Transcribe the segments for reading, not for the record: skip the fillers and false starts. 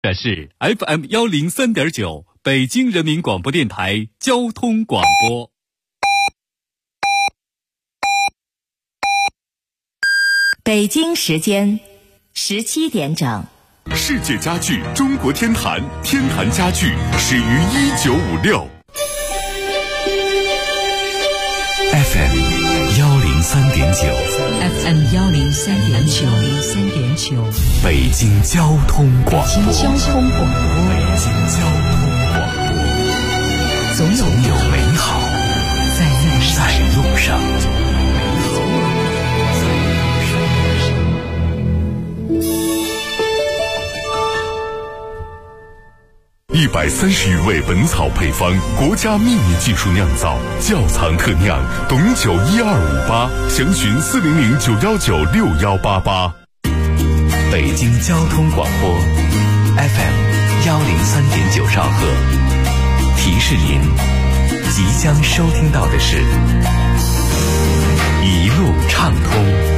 这是 FM103.9 北京人民广播电台交通广播。 北京时间17点整。 世界家具中国天坛，天坛家具始于1956。 FM103.9 北京交通广播。总有美好在路上。130余味本草配方，国家秘密技术酿造，窖藏特酿，董酒1258，详询400-919-6188。 北京交通广播 FM103.9 兆赫，提示您即将收听到的是一路畅通。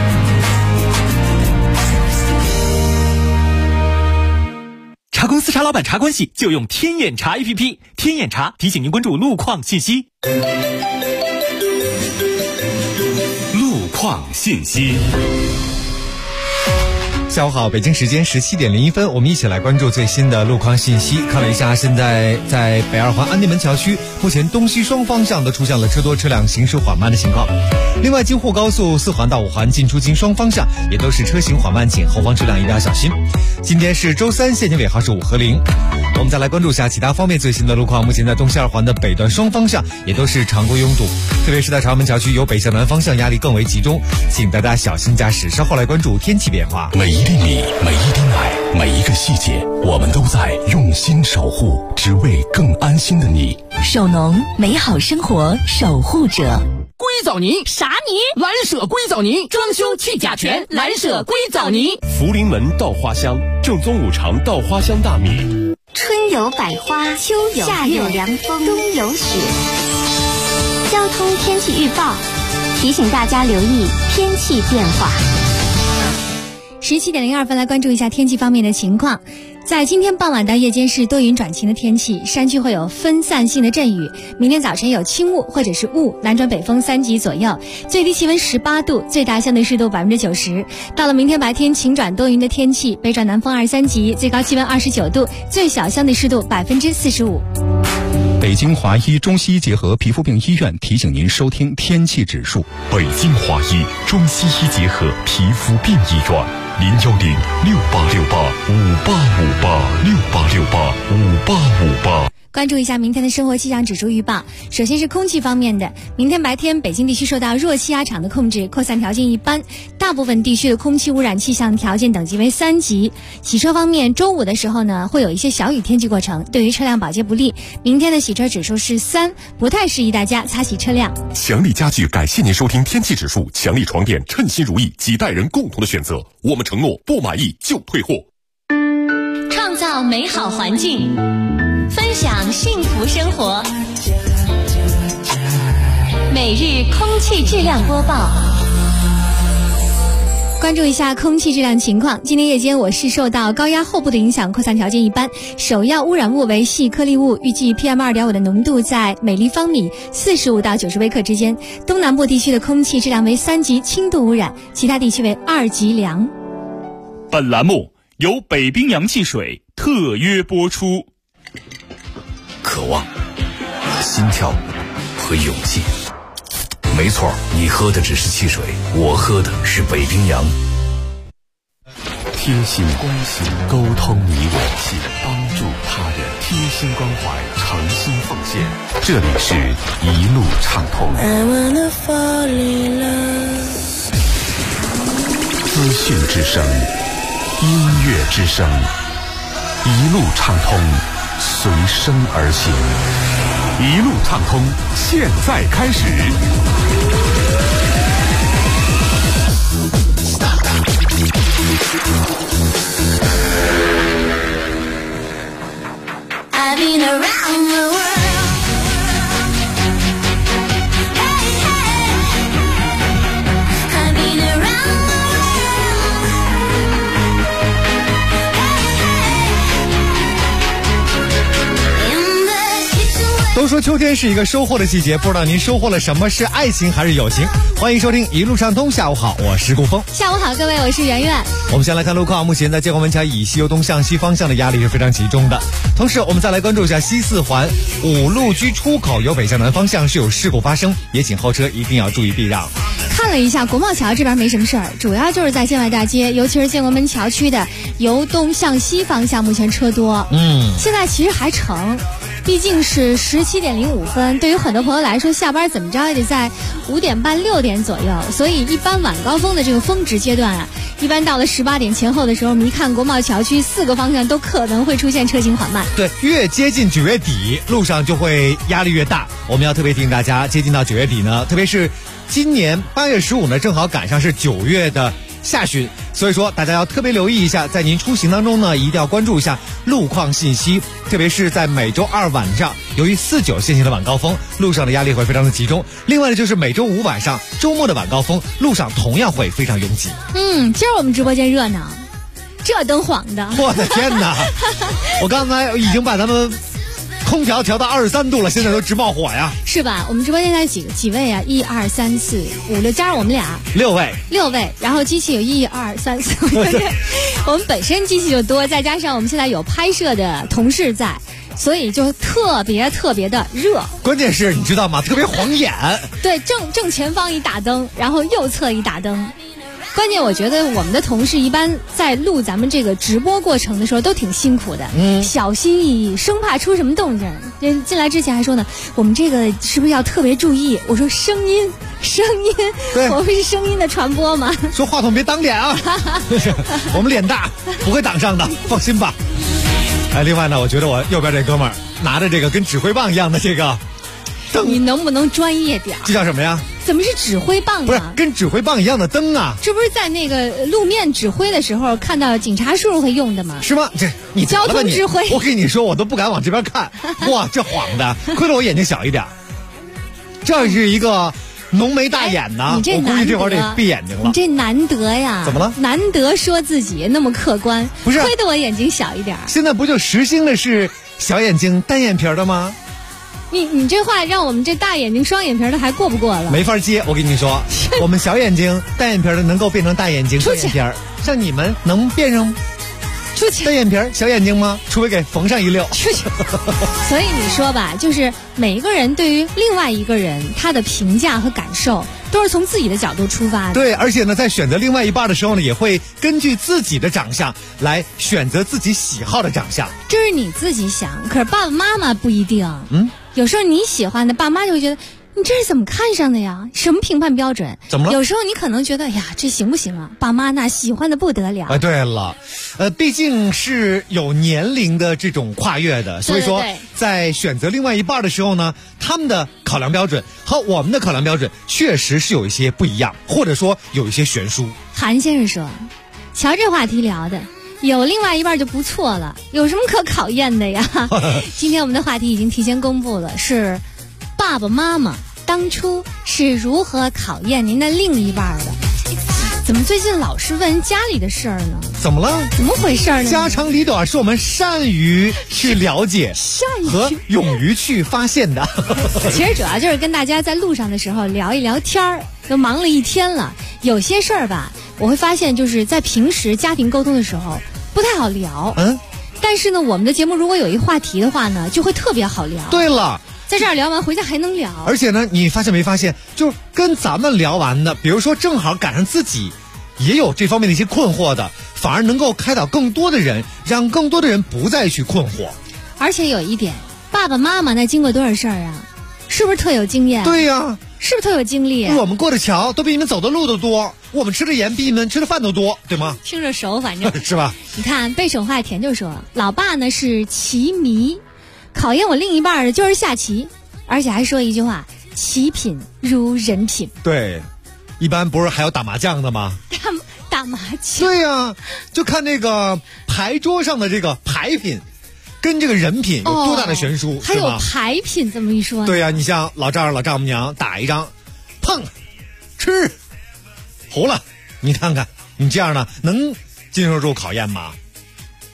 茶公司茶老板茶关系就用天眼查 APP， 天眼查提醒您关注路况信息。 路况信息。 下午好，北京时间17点01分，我们一起来关注最新的路况信息。看了一下，现在在北二环安定门桥区，目前东西双方向都出现了车多车辆行驶缓慢的情况。另外，京沪高速4环到5环进出京双方向也都是车行缓慢，请后方车辆一定要小心。今天是周三，限行尾号是5和0。我们再来关注一下其他方面最新的路况。目前在东西二环的北段双方向也都是常规拥堵，特别是在朝阳门桥区由北向南方向压力更为集中，请大家小心驾驶。稍后来关注天气变化。 每一粒米，每一滴奶，每一个细节，我们都在用心守护，只为更安心的你。 首农，美好生活守护者。 硅藻泥啥泥？ 蓝舍硅藻泥，装修去甲醛，蓝舍硅藻泥。 福临门稻花香，正宗五常稻花香大米。 春有百花，秋有夏有凉风，冬有雪。交通天气预报提醒大家留意天气变化。 17点02分，来关注一下天气方面的情况。在今天傍晚到夜间是多云转晴的天气，山区会有分散性的阵雨，明天早晨有轻雾或者是雾，南转北风3级左右，最低气温18度，最大相对湿度90%。到了明天白天晴转多云的天气，北转南风23级，最高气温29度，最小相对湿度45%。 北京华医中西医结合皮肤病医院提醒您收听天气指数。 北京华医中西医结合皮肤病医院，010-6868-5858，6868-5858。 关注一下明天的生活气象指数预报。首先是空气方面的，明天白天北京地区受到弱气压场的控制，扩散条件一般，大部分地区的空气污染气象条件等级为3级。洗车方面，周五的时候呢，会有一些小雨天气过程，对于车辆保洁不利。明天的洗车指数是3，不太适宜大家擦洗车辆。 强力家具感谢您收听天气指数，强力床垫称心如意，几代人共同的选择，我们承诺不满意就退货。 创造美好环境，分享幸福生活。每日空气质量播报。 关注一下空气质量情况。今天夜间我市受到高压后部的影响，扩散条件一般，首要污染物为细颗粒物，预计 PM2.5 的浓度在每立方米45到90微克之间。东南部地区的空气质量为3级轻度污染，其他地区为2级良。 本栏目由北冰洋汽水特约播出。 渴望、心跳和勇气。没错，你喝的只是汽水，我喝的是北冰洋。 贴心关心，沟通你我，帮助他人，贴心关怀，诚心奉献。这里是一路畅通。资讯之声，音乐之声，一路畅通，随声而行。一路畅通，现在开始。 I've been around the world. 说秋天是一个收获的季节，不知道您收获了什么，是爱情还是友情？欢迎收听一路畅通，下午好，我是顾峰。 下午好，各位，我是圆圆。 我们先来看路况，目前在建国门桥以西由东向西方向的压力是非常集中的。同时，我们再来关注一下西四环五路居出口由北向南方向是有事故发生，也请后车一定要注意避让。 看了一下国贸桥这边没什么事儿，主要就是在建外大街，尤其是建国门桥区的由东向西方向目前车多。现在其实还成，毕竟是17:05分，对于很多朋友来说，下班怎么着也得在5点半6点左右，所以一般晚高峰的这个峰值阶段啊，一般到了18点前后的时候，我们一看国贸桥区4个方向都可能会出现车行缓慢。 对，越接近9月底，路上就会压力越大。我们要特别提醒大家，接近到9月底呢，特别是今年8月15呢，正好赶上是9月的下旬，所以说大家要特别留意一下，在您出行当中呢，一定要关注一下路况信息，特别是在每周二晚上，由于49限行的晚高峰，路上的压力会非常的集中。另外呢，就是每周五晚上，周末的晚高峰，路上同样会非常拥挤。 今儿我们直播间热闹，这灯晃的， 我的天哪！我刚才已经把咱们空调调到23度了，现在都直冒火呀！ 是吧？我们直播间才几位啊？1、2、3、4、5、6，加上我们俩 6位， 然后机器有1、2、3、4、5，我们本身机器就多，再加上我们现在有拍摄的同事在，所以就特别的热。 关键是你知道吗？特别晃眼。 对，正前方一大灯，然后右侧一大灯。关键我觉得我们的同事一般在录咱们这个直播过程的时候都挺辛苦的，小心翼翼，生怕出什么动静。进来之前还说呢，我们这个是不是要特别注意？我说声音，我们是声音的传播吗？ 说话筒别挡脸啊，我们脸大，不会挡上的，放心吧。另外呢，我觉得我右边这哥们儿拿着这个跟指挥棒一样的这个灯， 你能不能专业点？ 这叫什么呀？ 怎么是指挥棒呢？ 不是跟指挥棒一样的灯啊？ 这不是在那个路面指挥的时候看到警察叔叔会用的吗？ 是吗？这你交通指挥， 我跟你说，我都不敢往这边看。哇，这晃的，亏了我眼睛小一点。这是一个浓眉大眼呐，我估计这会儿得闭眼睛了。 你这难得呀？ 怎么了？ 难得说自己那么客观， 不是？ 亏得我眼睛小一点。 现在不就实行的是小眼睛单眼皮的吗？ 你这话让我们这大眼睛双眼皮的还过不过了？ 没法接，我跟你说，我们小眼睛单眼皮的能够变成大眼睛双眼皮，像你们能变成出去单眼皮小眼睛吗？除非给缝上一溜。 出去。所以你说吧，就是每一个人对于另外一个人他的评价和感受都是从自己的角度出发的。 对，而且呢，在选择另外一半的时候呢，也会根据自己的长相来选择自己喜好的长相。 这是你自己想，可是爸爸妈妈不一定。有时候你喜欢的，爸妈就会觉得你这是怎么看上的呀？什么评判标准？ 怎么了？ 有时候你可能觉得呀，这行不行啊？爸妈那喜欢的不得了。 对了，毕竟是有年龄的这种跨越的，所以说在选择另外一半的时候呢，他们的考量标准和我们的考量标准确实是有一些不一样，或者说有一些悬殊。 韩先生说，瞧这话题聊的。有另外一半就不错了，有什么可考验的呀？今天我们的话题已经提前公布了，是爸爸妈妈当初是如何考验您的另一半的。怎么最近老是问家里的事儿呢？ 怎么了？ 怎么回事呢？ 家长里短是我们善于去了解和勇于去发现的。 其实主要就是跟大家在路上的时候聊一聊天儿，都忙了一天了，有些事儿吧，我会发现就是在平时家庭沟通的时候不太好聊。但是呢，我们的节目如果有一话题的话呢，就会特别好聊。 对了， 在这儿聊完回家还能聊。 而且呢，你发现没发现，就跟咱们聊完的，比如说正好赶上自己也有这方面的一些困惑的，反而能够开导更多的人，让更多的人不再去困惑。 而且有一点，爸爸妈妈那经过多少事儿啊，是不是特有经验？ 对呀， 是不是特有经历？ 我们过的桥都比你们走的路都多，我们吃的盐比你们吃的饭都多，对吗？ 听着熟，反正是吧？ 你看背手画田就说，老爸呢是棋迷，考验我另一半的就是下棋，而且还说一句话，棋品如人品。 对，一般不是还有打麻将的吗？ 打麻将。 对呀，就看那个牌桌上的这个牌品跟这个人品有多大的悬殊， 还有牌品这么一说。 对呀，你像老丈人老丈母娘打一张碰吃糊了，你看看你这样呢能经受住考验吗？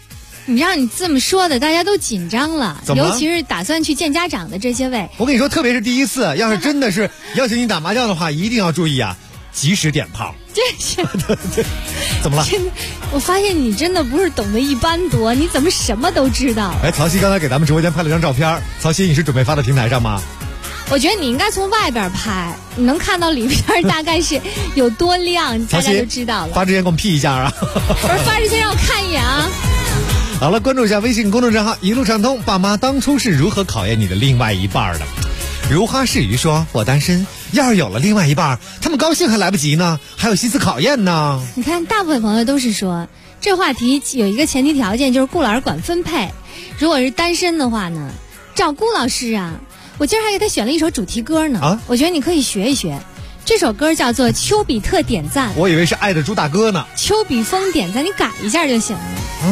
你让你这么说的，大家都紧张了，尤其是打算去见家长的这些位。 我跟你说，特别是第一次，要是真的是邀请你打麻将的话，一定要注意啊，及时点炮。 这是对，怎么了？ 我发现你真的不是懂得一般多，你怎么什么都知道？ 哎，曹曦刚才给咱们直播间拍了张照片，曹曦，你是准备发到平台上吗？ 我觉得你应该从外边拍，你能看到里边大概是有多亮，大家就知道了。 发之前给我们 P 一下啊！ 不是发之前让我看一眼啊！ 好了，关注一下微信公众账号一路畅通。爸妈当初是如何考验你的另外一半的？如花似玉说：“我单身，要是有了另外一半，他们高兴还来不及呢，还有心思考验呢。” 你看，大部分朋友都是说，这话题有一个前提条件，就是顾老师管分配。如果是单身的话呢，找顾老师啊。我今儿还给他选了一首主题歌呢，我觉得你可以学一学。这首歌叫做《丘比特点赞》， 我以为是爱的猪大哥呢。 丘比峰点赞，你改一下就行了。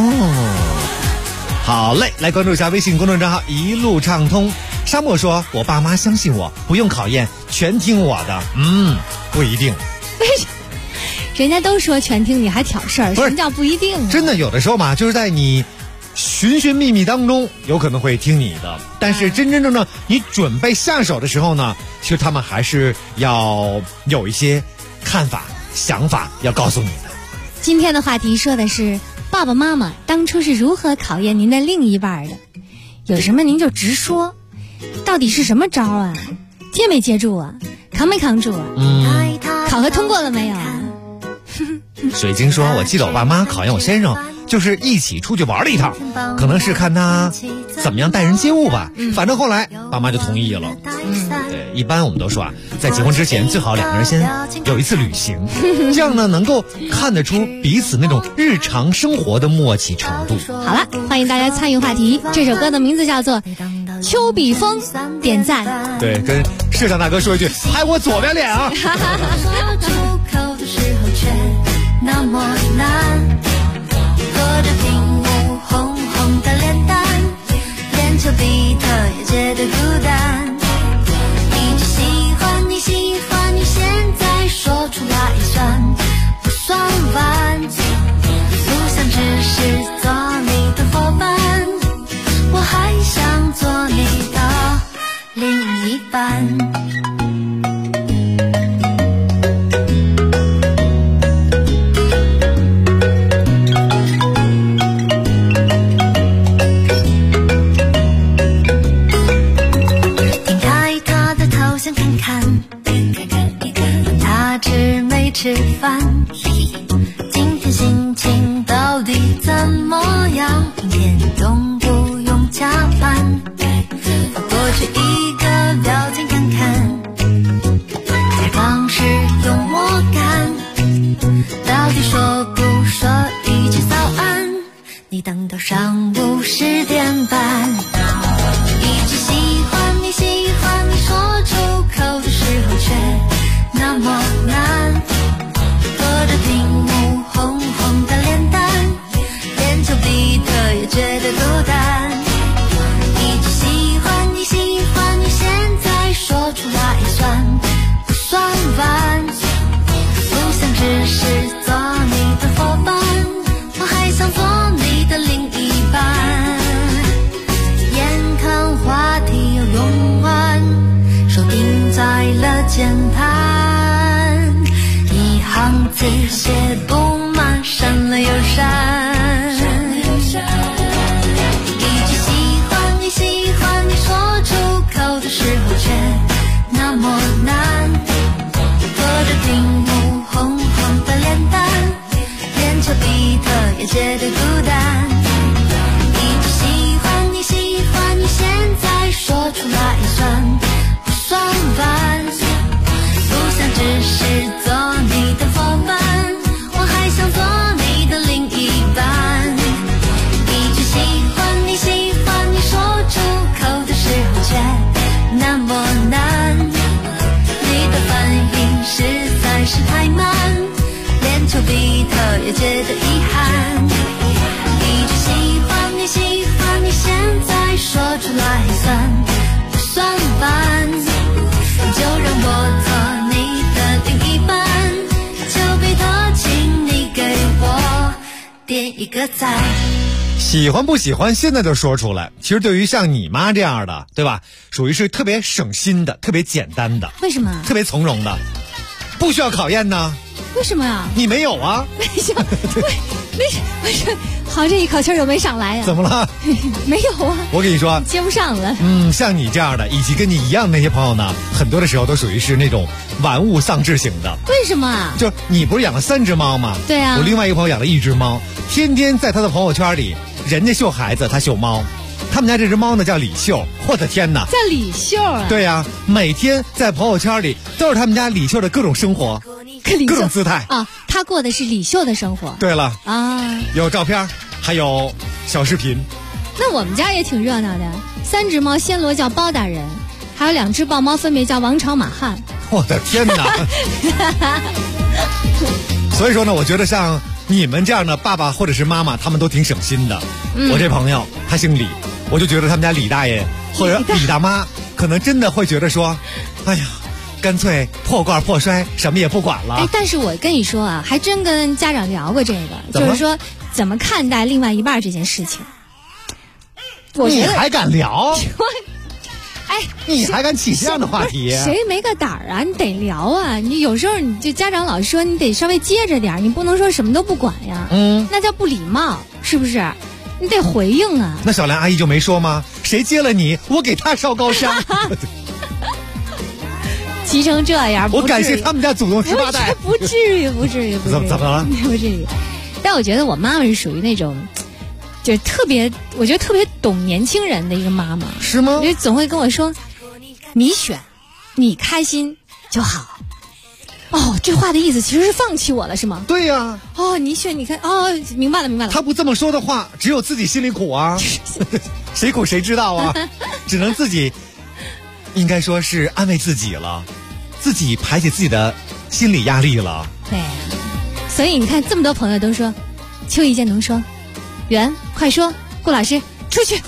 好嘞，来关注一下微信公众账号一路畅通。沙漠说：“我爸妈相信我，不用考验，全听我的。”不一定。 为什么？人家都说全听你还挑事儿，什么叫不一定？ 真的有的时候嘛，就是在你寻寻觅觅当中，有可能会听你的，但是真真正正你准备下手的时候呢，其实他们还是要有一些看法、想法要告诉你的。 今天的话题说的是爸爸妈妈当初是如何考验您的另一半的，有什么您就直说，到底是什么招啊？接没接住啊？扛没扛住啊？考核通过了没有啊？ 水晶说：“我记得我爸妈考验我先生，就是一起出去玩了一趟，可能是看他怎么样待人接物吧。反正后来爸妈就同意了。对，一般我们都说啊，在结婚之前最好两个人先有一次旅行，这样呢能够看得出彼此那种日常生活的默契程度。” 好了，欢迎大家参与话题。这首歌的名字叫做《丘比峰点赞》。 对，跟摄像大哥说一句：“拍我左边脸啊！” 那么难，隔着屏幕红红的脸蛋，连丘比特也觉得孤单。一直喜欢你，喜欢你，现在说出来算不算晚？不想只是做你的伙伴，我还想做你的另一半。吃饭，今天心情到底怎么样？明天用不用加班？发过去一个表情看看，采访时幽默感，到底说不说一句早安？你等到上午10点半，一直喜欢你，喜欢你，说出口的时候却那么难。隔着屏幕红红的脸蛋，连丘比特也觉得孤单。一直喜欢你，喜欢你，现在说出来算不算晚？不想只是做你的伙伴，我还想做你的另一半。眼看话题要用完，手定在了键盘，一行字写不满，删了又删。一直喜欢你，喜欢你，说出口的时候却那么难。隔着屏幕红红的脸蛋，连丘比特也觉得孤单。一直喜欢你，喜欢你，现在说出来算不算晚？不想只是做你的伙伴，我还想做你的另一半。一直喜欢你，喜欢你，说出口的时候却那么难。你的反应实在是太慢，连丘比特也觉得遗憾。一直喜欢你，喜欢你，现在说出来算不算晚？就让我做你的另一半，丘比特，请你给我点一个赞。 喜欢不喜欢现在就说出来。其实对于像你妈这样的，对吧，属于是特别省心的，特别简单的。 为什么？ 特别从容的，不需要考验呢。 为什么呀？ 你没有啊？ 为什么？好，这一口气就没上来呀？ 怎么了？ 没有啊。 我跟你说， 接不上了。 像你这样的，以及跟你一样的那些朋友呢，很多的时候都属于是那种玩物丧志型的。 为什么？ 就你不是养了3只猫吗？ 对啊。 我另外一个朋友养了1只猫，天天在他的朋友圈里，人家秀孩子，他秀猫。他们家这只猫呢叫李秀，我的天哪！ 叫李秀啊？ 对呀，每天在朋友圈里都是他们家李秀的各种生活，各种姿态啊。他过的是李秀的生活。 对了啊， 有照片，还有小视频。 那我们家也挺热闹的，3只猫暹罗叫包大人，还有2只豹猫分别叫王朝马汉。 我的天哪！所以说呢，我觉得像你们这样的爸爸或者是妈妈，他们都挺省心的。我这朋友他姓李，我就觉得他们家李大爷或者李大妈可能真的会觉得说，哎呀，干脆破罐破摔，什么也不管了。 但是我跟你说啊，还真跟家长聊过这个，就是说怎么看待另外一半这件事情。我觉得你还敢聊？你还敢起这样的话题？ 谁没个胆儿啊？你得聊啊！你有时候你就家长老说你得稍微接着点，你不能说什么都不管呀。那叫不礼貌，是不是？你得回应啊。 那小兰阿姨就没说吗？谁接了你，我给他烧高香。 急成这样， 我感谢他们家祖宗18代。 不至于。 怎么了？ 不至于。但我觉得我妈妈是属于那种。就特别，我觉得特别懂年轻人的一个妈妈。 是吗？ 就总会跟我说，你选，你开心就好。哦，这话的意思其实是放弃我了，是吗？ 对呀。 哦，你选，你看，哦，明白了。 他不这么说的话，只有自己心里苦啊。谁苦谁知道啊？只能自己，应该说是安慰自己了，自己排解自己的心理压力了。 对，所以你看，这么多朋友都说，邱一健能说。圆，快说，顾老师出去。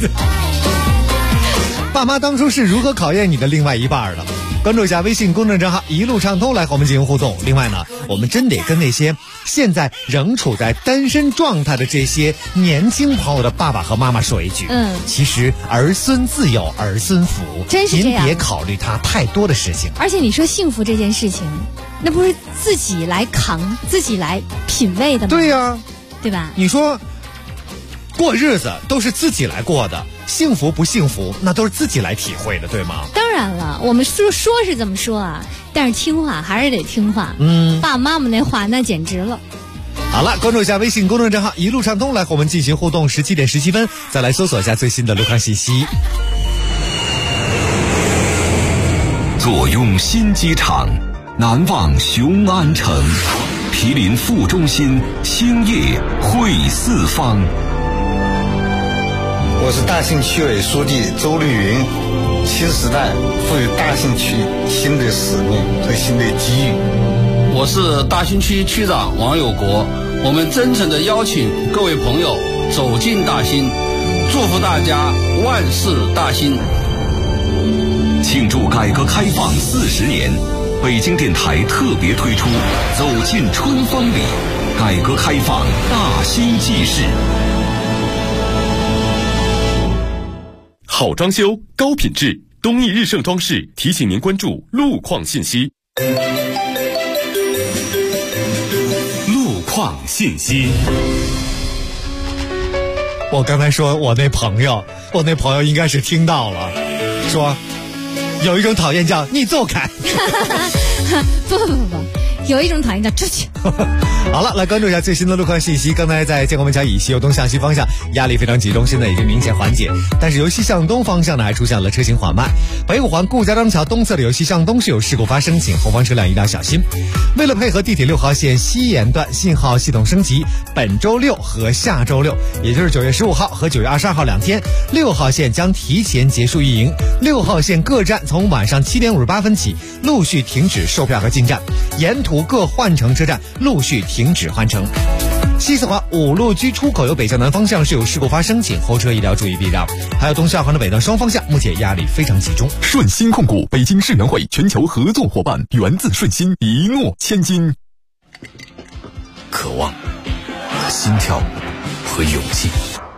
爸妈当初是如何考验你的另外一半的？关注一下微信公众账号一路畅通来和我们进行互动。另外呢，我们真得跟那些现在仍处在单身状态的这些年轻朋友的爸爸和妈妈说一句，其实儿孙自有儿孙福， 真是这样， 您别考虑他太多的事情。 而且你说幸福这件事情，那不是自己来扛，自己来品味的吗？ 对呀， 对吧？ 你说过日子都是自己来过的，幸福不幸福那都是自己来体会的，对吗？ 当然了，我们说是这么说啊，但是听话还是得听话。爸爸妈妈那话那简直了。 好了，关注一下微信公众账号一路畅通来和我们进行互动。17点17分，再来搜索一下最新的路况信息。 坐拥新机场，难忘雄安城，毗邻副中心，兴业汇四方。 我是大兴区委书记周绿云，新时代赋予大兴区新的使命和新的机遇。 我是大兴区区长王有国，我们真诚地邀请各位朋友走进大兴，祝福大家万事大兴。 庆祝改革开放40年，北京电台特别推出走进春风里，改革开放大兴纪事。 好装修，高品质，东义日盛装饰提醒您关注路况信息。路况信息。 我刚才说我那朋友应该是听到了，说有一种讨厌叫你走开。 不，有一种讨厌叫出去。 好了，来关注一下最新的路况信息。刚才在建国门桥以西由东向西方向压力非常集中，现在已经明显缓解，但是由西向东方向呢还出现了车行缓慢。北五环顾家庄桥东侧的由西向东是有事故发生，请后方车辆一定要小心。为了配合地铁6号线西延段信号系统升级，本周6和下周6，也就是9月15号和9月22号2天，6号线将提前结束运营。6号线各站从晚上7点58分起陆续停止售票和进站，沿途各换乘车站陆续停止换乘。西四环五路居出口由北向南方向是有事故发生，请后车一定要注意避让。还有东下环的北段双方向目前压力非常集中。 顺鑫控股北京世园会全球合作伙伴，源自顺鑫，一诺千金。 渴望、心跳和勇气，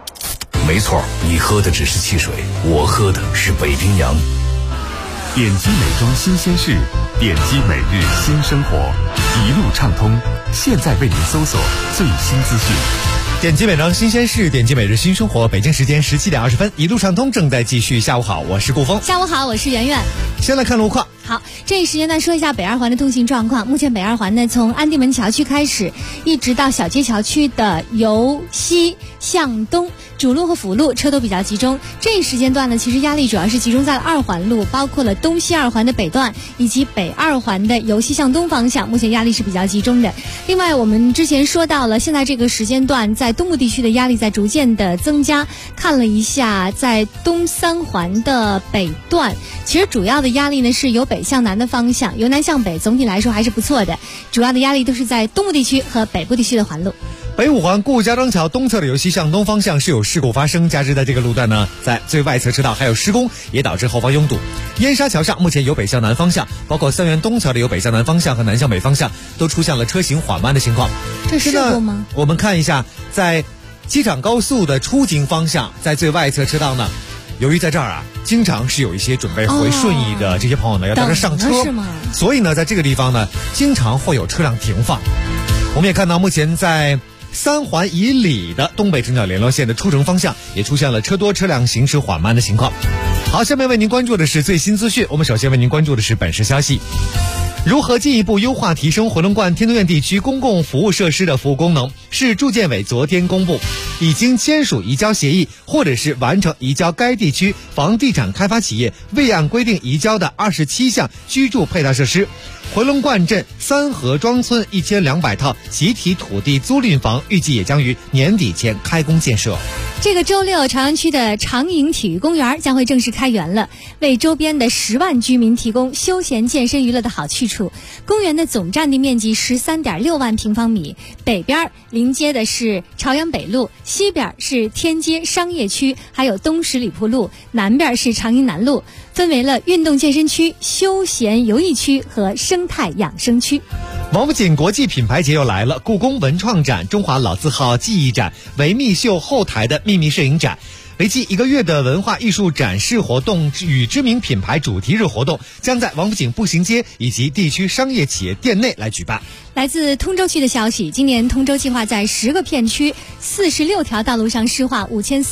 没错，你喝的只是汽水，我喝的是北冰洋。 点击美妆新鲜事，点击每日新生活，一路畅通。现在为您搜索最新资讯。 点击美妆新鲜事，点击每日新生活。北京时间17点20分，一路畅通正在继续。下午好，我是顾峰。 下午好，我是圆圆。 先来看路况。 好，这一时间段说一下北二环的通行状况。目前北二环呢，从安定门桥区开始，一直到小街桥区的由西向东，主路和辅路车都比较集中。这一时间段呢，其实压力主要是集中在了二环路，包括了东西二环的北段以及北二环的由西向东方向，目前压力是比较集中的。另外，我们之前说到了，现在这个时间段在东部地区的压力在逐渐的增加。看了一下，在东三环的北段，其实主要的压力呢是由北向南的方向，由南向北，总体来说还是不错的。主要的压力都是在东部地区和北部地区的环路。 北五环顾家庄桥东侧的由西向东方向是有事故发生，加之在这个路段呢，在最外侧车道还有施工，也导致后方拥堵。燕沙桥上目前由北向南方向，包括三元东桥的由北向南方向和南向北方向都出现了车行缓慢的情况。 这是事故吗？ 我们看一下，在机场高速的出京方向，在最外侧车道呢，由于在这儿啊，经常是有一些准备回顺义的这些朋友呢，要在这上车，所以呢，在这个地方呢，经常会有车辆停放。我们也看到，目前在三环以里的东北城角联络线的出城方向也出现了车多车辆行驶缓慢的情况。好，下面为您关注的是最新资讯。我们首先为您关注的是本市消息。如何进一步优化提升回龙观天通苑地区公共服务设施的服务功能？市住建委昨天公布，已经签署移交协议或者是完成移交该地区房地产开发企业未按规定移交的27项居住配套设施。回龙观镇三河庄村1200套集体土地租赁房预计也将于年底前开工建设。 这个周六，朝阳区的长营体育公园将会正式开园了，为周边的10万居民提供休闲健身娱乐的好去处。公园的总占地面积13.6万平方米，北边临接的是朝阳北路，西边是天街商业区，还有东十里铺路，南边是长营南路，分为了运动健身区、休闲游艺区和生态养生区。 王府井国际品牌节又来了，故宫文创展、中华老字号记忆展、维密秀后台的秘密摄影展，为期1个月的文化艺术展示活动与知名品牌主题日活动将在王府井步行街以及地区商业企业店内来举办。 来自通州区的消息，今年通州计划在10个片区、46条道路上施划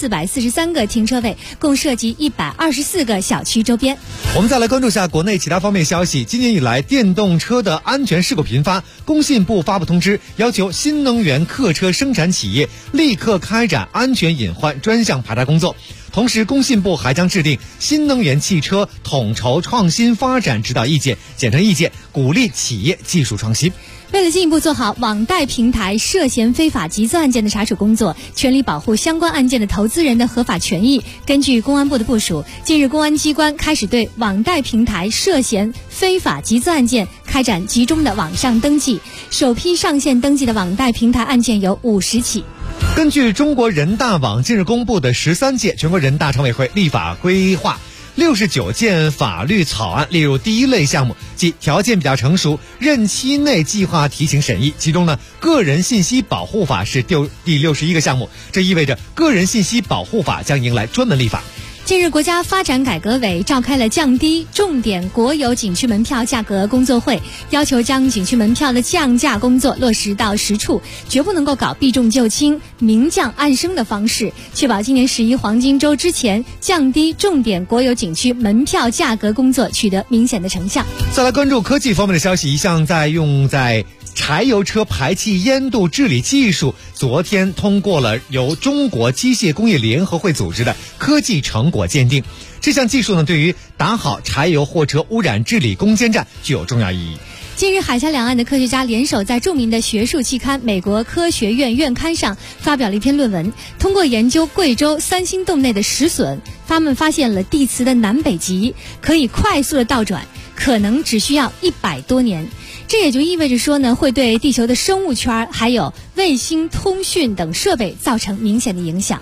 5443个停车位，共涉及124个小区周边。 我们再来关注下国内其他方面消息。今年以来，电动车的安全事故频发，工信部发布通知，要求新能源客车生产企业立刻开展安全隐患专项排查工作。同时，工信部还将制定新能源汽车统筹创新发展指导意见，简称意见，鼓励企业技术创新。 为了进一步做好网贷平台涉嫌非法集资案件的查处工作，全力保护相关案件的投资人的合法权益，根据公安部的部署，近日公安机关开始对网贷平台涉嫌非法集资案件开展集中的网上登记，首批上线登记的网贷平台案件有50起。 根据中国人大网近日公布的13届全国人大常委会立法规划，69件法律草案列入第一类项目，即条件比较成熟，任期内计划提请审议。其中呢，个人信息保护法是第61个项目，这意味着个人信息保护法将迎来专门立法。 近日，国家发展改革委召开了降低重点国有景区门票价格工作会，要求将景区门票的降价工作落实到实处，绝不能够搞避重就轻、明降暗升的方式，确保今年11黄金周之前降低重点国有景区门票价格工作取得明显的成效。 再来关注科技方面的消息，一项用在柴油车排气烟度治理技术昨天通过了由中国机械工业联合会组织的科技成果鉴定。这项技术呢，对于打好柴油货车污染治理攻坚战具有重要意义。 近日，海峡两岸的科学家联手在著名的学术期刊《美国科学院院刊》上发表了一篇论文，通过研究贵州三星洞内的石笋，他们发现了地磁的南北极可以快速的倒转，可能只需要100多年。这也就意味着说呢，会对地球的生物圈还有卫星通讯等设备造成明显的影响。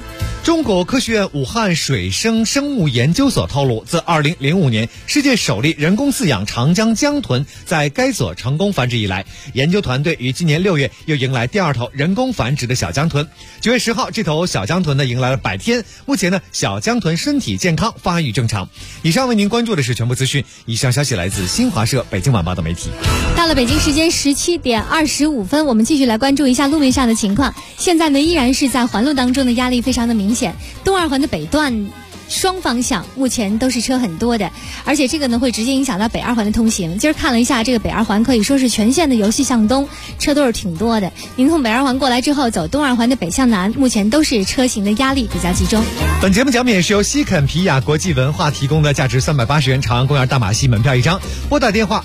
中国科学院武汉水生生物研究所透露，自2005年世界首例人工饲养长江江豚在该所成功繁殖以来，研究团队于今年6月又迎来第2头人工繁殖的小江豚。9月10号，这头小江豚呢迎来了100天，目前呢小江豚身体健康，发育正常。以上为您关注的是全部资讯，以上消息来自新华社、北京晚报的媒体。 到了北京时间17点25分，我们继续来关注一下路面上的情况。现在呢依然是在环路当中的压力非常的明显，东二环的北段双方向目前都是车很多的，而且这个呢会直接影响到北二环的通行。今儿看了一下这个北二环，可以说是全线的由西向东，车都是挺多的。您从北二环过来之后，走东二环的北向南，目前都是车型的压力比较集中。 本节目奖品是由西肯皮雅国际文化提供的，价值380元长安公园大马戏门票1张。拨打电话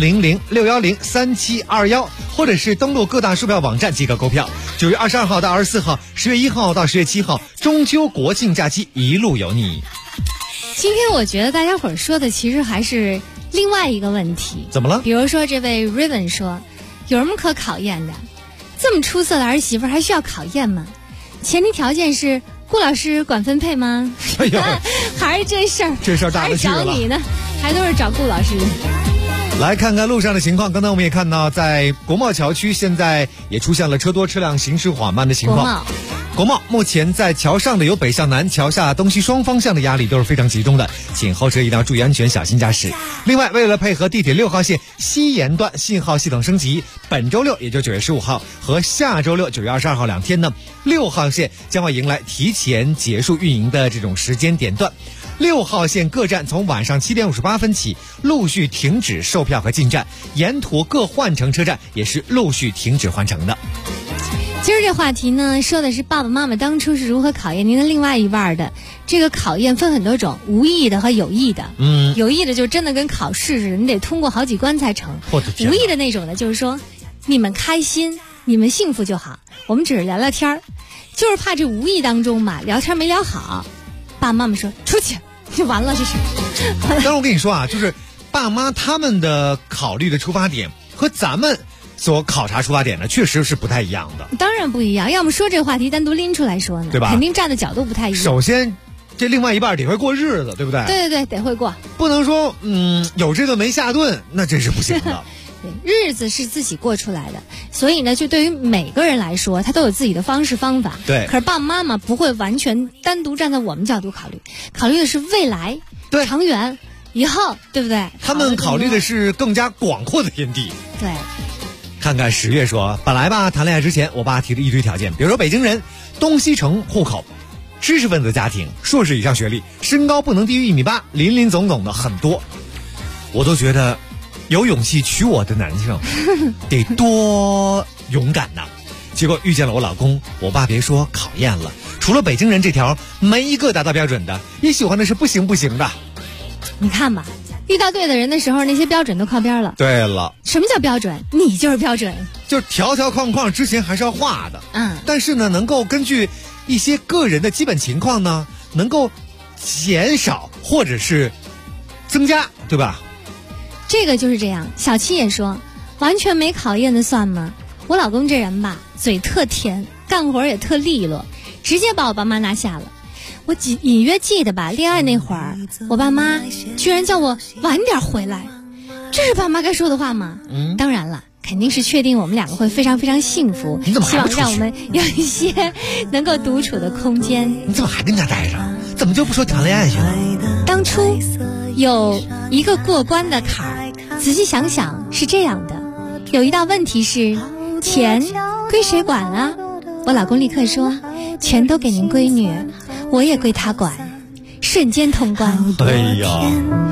400-610-3721，或者是登录各大售票网站即可购票。9月22号到24号，10月1号到10月7号，中秋国庆假期一路有你。 今天我觉得大家伙儿说的其实还是另外一个问题。 怎么了？ 比如说这位 Raven 说，有什么可考验的？这么出色的儿媳妇还需要考验吗？前提条件是顾老师管分配吗？ 哎呦， 还是这事儿大了去了， 还是找你呢，还都是找顾老师。 来看看路上的情况。刚才我们也看到，在国贸桥区现在也出现了车多车辆行驶缓慢的情况。国贸目前在桥上的由北向南、桥下东西双方向的压力都是非常集中的，请后车一定要注意安全，小心驾驶。另外，为了配合地铁6号线西延段信号系统升级，本周六也就9月15号和下周六9月22号2天呢，6号线将会迎来提前结束运营的这种时间点段。6号线各站从晚上7点58分起陆续停止售票和进站，沿途各换乘车站也是陆续停止换乘的。 今儿这话题呢，说的是爸爸妈妈当初是如何考验您的另外一半的。这个考验分很多种，无意的和有意的。有意的就真的跟考试似的，你得通过好几关才成。无意的那种呢，就是说你们开心，你们幸福就好，我们只是聊聊天儿，就是怕这无意当中嘛，聊天没聊好，爸爸妈妈说出去就完了，这是。 当然我跟你说啊，就是爸妈他们的考虑的出发点和咱们所考察出发点呢，确实是不太一样的。 当然不一样，要么说这个话题单独拎出来说呢， 对吧？ 肯定站的角度不太一样。 首先，这另外一半得会过日子，对不对？ 对对对，得会过， 不能说有这顿没下顿，那真是不行的。 对，日子是自己过出来的，所以呢，就对于每个人来说，他都有自己的方式方法。 对， 可是爸爸妈妈不会完全单独站在我们角度考虑，考虑的是未来、 对长远、以后，对不对？ 他们考虑的是更加广阔的天地。 对。 看看10月说，本来吧，谈恋爱之前，我爸提了一堆条件，比如说北京人，东西城户口，知识分子家庭，硕士以上学历，身高不能低于1.8米，林林总总的很多，我都觉得有勇气娶我的男生得多勇敢呐。结果遇见了我老公，我爸别说考验了，除了北京人这条，没一个达到标准的，也喜欢的是不行的。 你看吧，遇到对的人的时候，那些标准都靠边了。 对了， 什么叫标准？你就是标准， 就是条条框框之前还是要画的。但是呢，能够根据一些个人的基本情况呢，能够减少或者是增加，对吧？ 这个就是这样。小七也说，完全没考验的算吗？我老公这人吧，嘴特甜，干活也特利落，直接把我爸妈拿下了。我隐约记得吧，恋爱那会儿，我爸妈居然叫我晚点回来，这是爸妈该说的话吗？当然了，肯定是确定我们两个会非常非常幸福，希望让我们有一些能够独处的空间。 你怎么还跟家待着？怎么就不说谈恋爱去了？ 当初有一个过关的坎儿，仔细想想是这样的，有一道问题是钱归谁管啊？我老公立刻说，全都给您闺女，我也归她管，瞬间通关。 哎呀，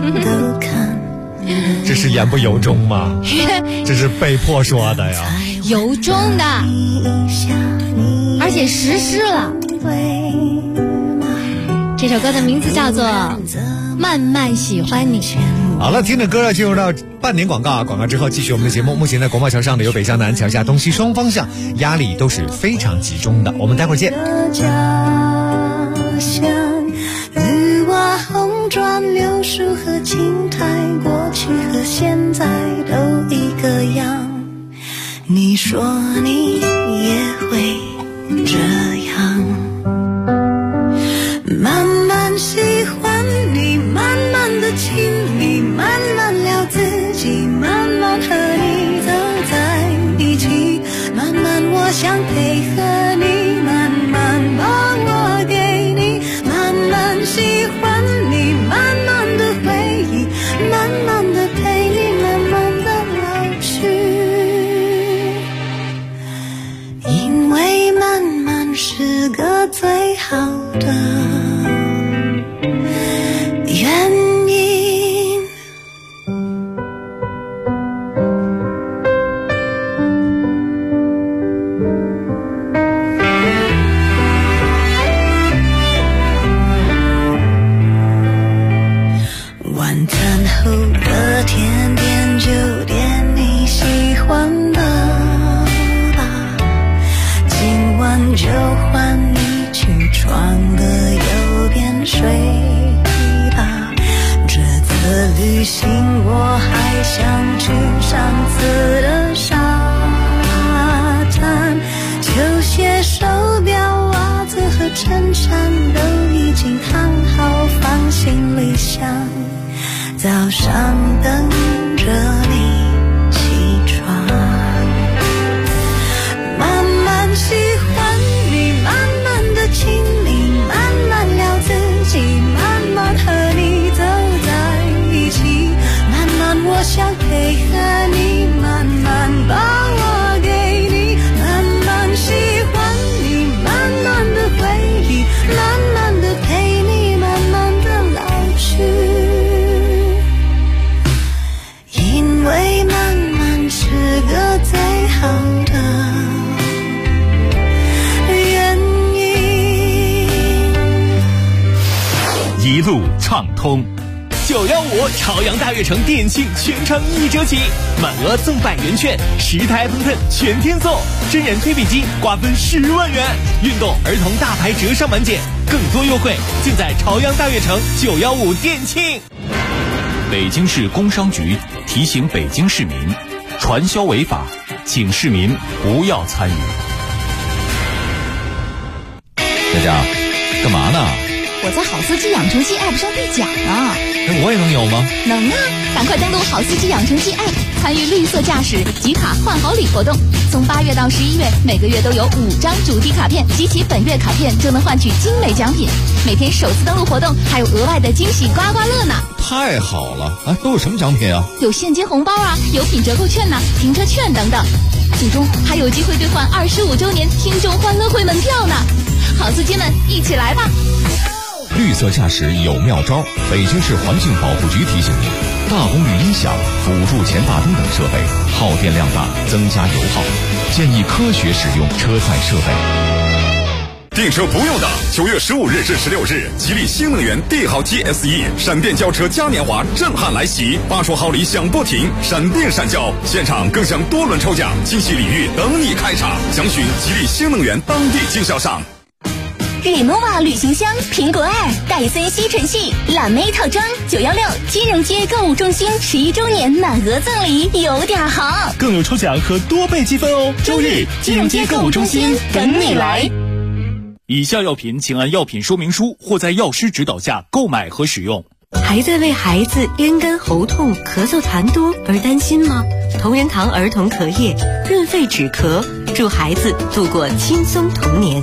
这是言不由衷吗？这是被迫说的呀。 由衷的，而且实施了。这首歌的名字叫做《慢慢喜欢你》。 好了，听着歌要进入到半点广告啊！广告之后继续我们的节目。目前在国贸桥上的有北向南、桥下东西双方向，压力都是非常集中的。我们待会儿见。 绿瓦红砖柳树和青苔，过去和现在都一个样。你说你也会这样。 喜欢你，慢慢的亲密，慢慢聊自己，慢慢和你走在一起，慢慢我想配合你，慢慢把我给你，慢慢喜欢你，慢慢的回忆，慢慢的陪你，慢慢的老去，因为慢慢是个最好的原因。晚餐后的甜点就点你喜欢的吧，今晚就换你起床的右边睡吧，这次旅行我还想去上次的沙滩，球鞋手表袜子和衬衫都已经烫好放行李箱，早上等着你起床，慢慢喜欢你，慢慢的亲密，慢慢聊自己，慢慢和你走在一起，慢慢我想配合你，慢慢把我给你，慢慢喜欢你，慢慢的回忆，慢慢的陪你，慢慢的老去，因为慢慢是个最好的原因。 一路畅通。915朝阳大悦城店庆全场1折起，满额赠100元券，10台 iPhone X 全天送，真人推背机瓜分10万元，运动儿童大牌折上满减，更多优惠尽在朝阳大悦城915店庆。 北京市工商局提醒北京市民，传销违法，请市民不要参与。 佳佳，干嘛呢？ 我在好司机养成记 App 上兑奖呢。 我也能有吗？ 能啊！赶快登录好司机养成记 App， 参与绿色驾驶集卡换好礼活动。从8月到11月，每个月都有5张主题卡片，集齐本月卡片就能换取精美奖品。每天首次登录活动还有额外的惊喜刮刮乐呢！ 太好了！都有什么奖品啊？ 有现金红包啊，有品折扣券啊，停车券等等。最终还有机会兑换25周年听众欢乐会门票呢！好司机们，一起来吧！ 绿色驾驶有妙招，北京市环境保护局提醒您：大功率音响、辅助前大灯等设备耗电量大，增加油耗，建议科学使用车载设备。 订车不用等，9月15日至16日，吉利新能源帝豪 GSE 闪电轿车嘉年华震撼来袭，8说好礼响不停，闪电闪交，现场更享多轮抽奖，惊喜礼遇等你开场，详询吉利新能源当地经销商。 Renova 旅行箱、苹果2、戴森吸尘器、蓝莓套装，916金融街购物中心11周年满额赠礼，有点好， 更有抽奖和多倍积分哦！ 周日金融街购物中心等你来。 以下药品请按药品说明书或在药师指导下购买和使用。 还在为孩子咽干喉痛、咳嗽痰多而担心吗？同仁堂儿童咳液润肺止咳，祝孩子度过轻松童年。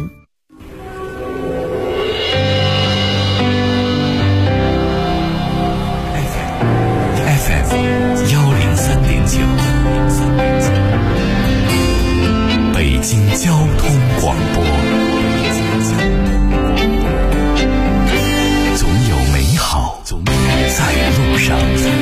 北京交通广播，总有美好在路上。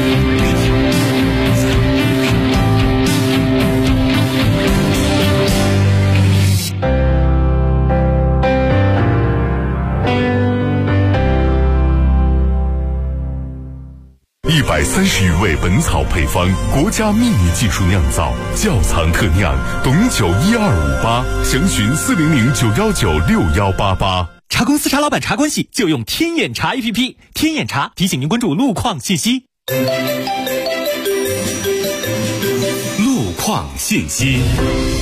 130余味本草配方，国家秘密技术酿造，窖藏特酿，董酒12588，详询40091961188。 茶公司茶老板茶关系就用天眼茶 APP， 天眼茶提醒您关注路况信息。 路况信息。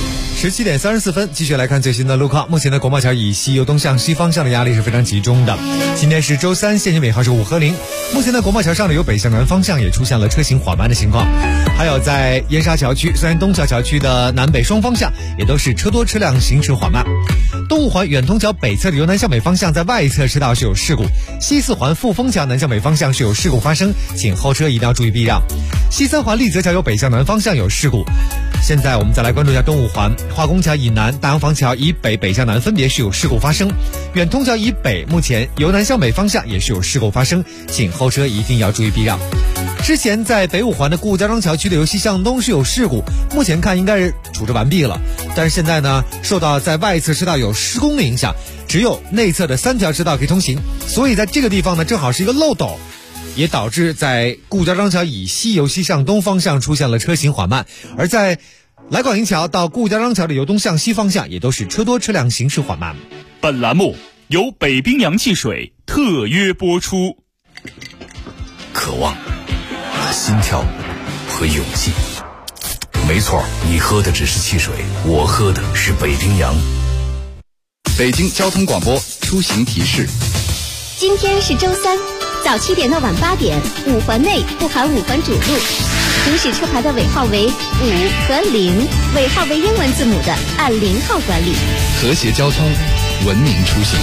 17点34分，继续来看最新的路况。目前的国贸桥以西由东向西方向的压力是非常集中的。今天是周三，限行尾号是5和0。目前的国贸桥上呢，由北向南方向也出现了车行缓慢的情况。还有在燕莎桥区、虽然东桥桥区的南北双方向也都是车多车辆行驶缓慢。东五环远通桥北侧的由南向北方向在外侧车道是有事故，西四环富丰桥南向北方向是有事故发生，请后车一定要注意避让。西三环立泽桥由北向南方向有事故。现在我们再来关注一下东五环化工桥以南、大洋房桥以北、北向南分别是有事故发生，远通桥以北目前由南向北方向也是有事故发生，请后车一定要注意避让。之前在北五环的顾家庄桥区的由西向东是有事故，目前看应该是处置完毕了，但是现在呢，受到在外侧车道有施工的影响，只有内侧的3条车道可以通行，所以在这个地方呢，正好是一个漏斗，也导致在顾家庄桥以西由西向东方向出现了车行缓慢，而在来广营桥到顾家庄桥的由东向西方向也都是车多车辆行驶缓慢。 本栏目由北冰洋汽水特约播出。 渴望、心跳和勇气。没错，你喝的只是汽水，我喝的是北冰洋。 北京交通广播出行提示： 今天是周三，早7点到晚8点，5环内不含5环主路。行驶车牌的尾号为5和0，尾号为英文字母的按0号管理。 和谐交通，文明出行。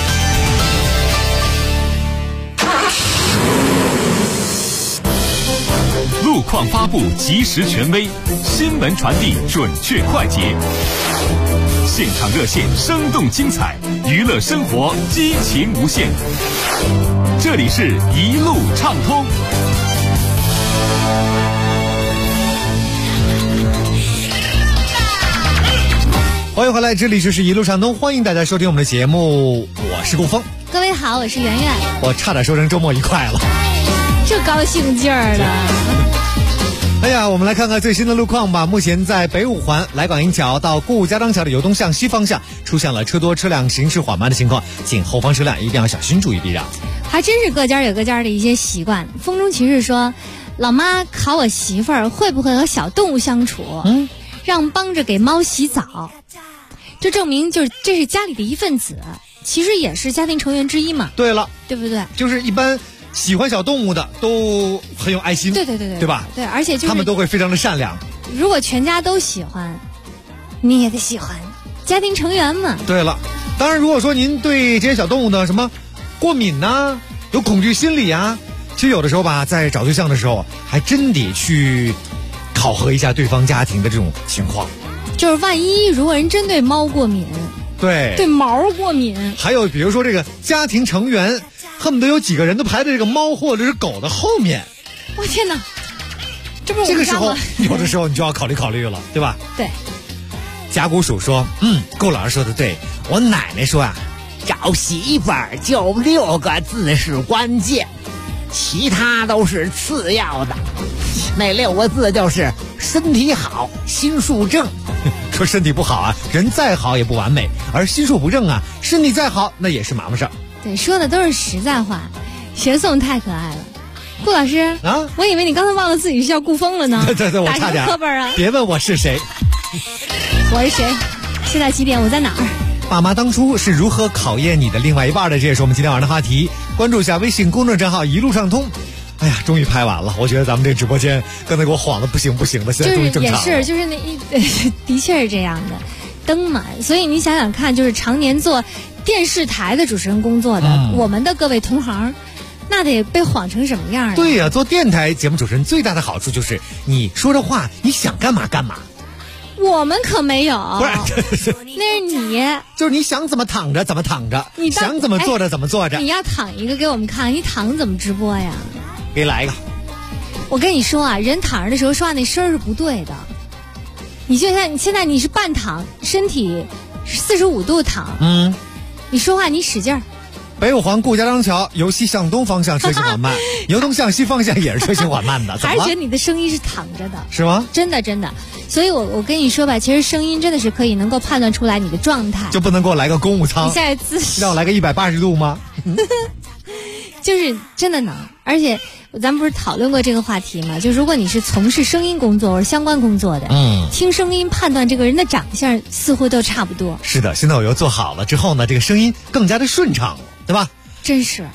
路况发布及时权威，新闻传递准确快捷，现场热线生动精彩，娱乐生活激情无限。这里是一路畅通。 欢迎回来，这里就是一路畅通，欢迎大家收听我们的节目，我是顾峰。 各位好，我是圆圆。 我差点说成周末愉快了， 这高兴劲儿的。 哎呀，我们来看看最新的路况吧。目前在北五环来广营桥到顾家庄桥的由东向西方向出现了车多车辆行驶缓慢的情况，请后方车辆一定要小心注意避让。 还真是各家有各家的一些习惯。风中骑士说，老妈考我媳妇儿会不会和小动物相处，让帮着给猫洗澡，这证明就是这是家里的一份子，其实也是家庭成员之一嘛。 对了， 对不对？ 就是一般喜欢小动物的都很有爱心，对吧？ 对，而且就是他们都会非常的善良。 如果全家都喜欢，你也得喜欢，家庭成员嘛。 对了，当然如果说您对这些小动物的什么过敏呐，有恐惧心理啊，其实有的时候吧，在找对象的时候还真得去考核一下对方家庭的这种情况。 就是万一如果人真对猫过敏，对毛过敏， 还有比如说这个家庭成员恨不得有几个人都排在这个猫或者是狗的后面， 我天哪，这不是这个时候有的时候你就要考虑考虑了，对吧？ 对。 甲骨鼠说，顾老师说的对，我奶奶说啊， 找媳妇儿就6个字是关键，其他都是次要的。那6个字就是身体好，心术正。 说身体不好啊，人再好也不完美，而心术不正啊，身体再好那也是麻烦事儿。 对，说的都是实在话。学送太可爱了，顾老师啊，我以为你刚才忘了自己是叫顾峰了呢。 对，我差点。 课本啊！ 别问我是谁， 我是谁？现在几点？我在哪儿？ 爸妈当初是如何考验你的另外一半的？这也是我们今天晚上的话题。关注一下微信公众账号一路畅通。哎呀，终于拍完了！我觉得咱们这直播间刚才给我晃的不行的，现在终于正常了。 也是，就是的确是这样的，灯嘛。所以你想想看，就是常年做电视台的主持人工作的，我们的各位同行，那得被晃成什么样啊？ 对呀，做电台节目主持人最大的好处就是你说这话，你想干嘛干嘛。 我们可没有， 不是， 那是你， 就是你想怎么躺着怎么躺着，你想怎么坐着怎么坐着。 你要躺一个给我们看，你躺怎么直播呀？ 给你来一个。 我跟你说啊，人躺着的时候说话那声是不对的。你就像你现在你是半躺，身体45度躺，你说话你使劲儿。 北五环顾家庄桥由西向东方向车行缓慢，由东向西方向也是车行缓慢的。 还是觉得你的声音是躺着的， 是吗？ 真的。所以我跟你说吧，其实声音真的是可以能够判断出来你的状态。 就不能给我来个公务舱？ 你现在姿势让我来个180度吗？ 就是真的能，而且咱们不是讨论过这个话题吗？就如果你是从事声音工作或者相关工作的，听声音判断这个人的长相似乎都差不多。 是的，现在我又做好了之后呢，这个声音更加的顺畅了，对吧？ 真是。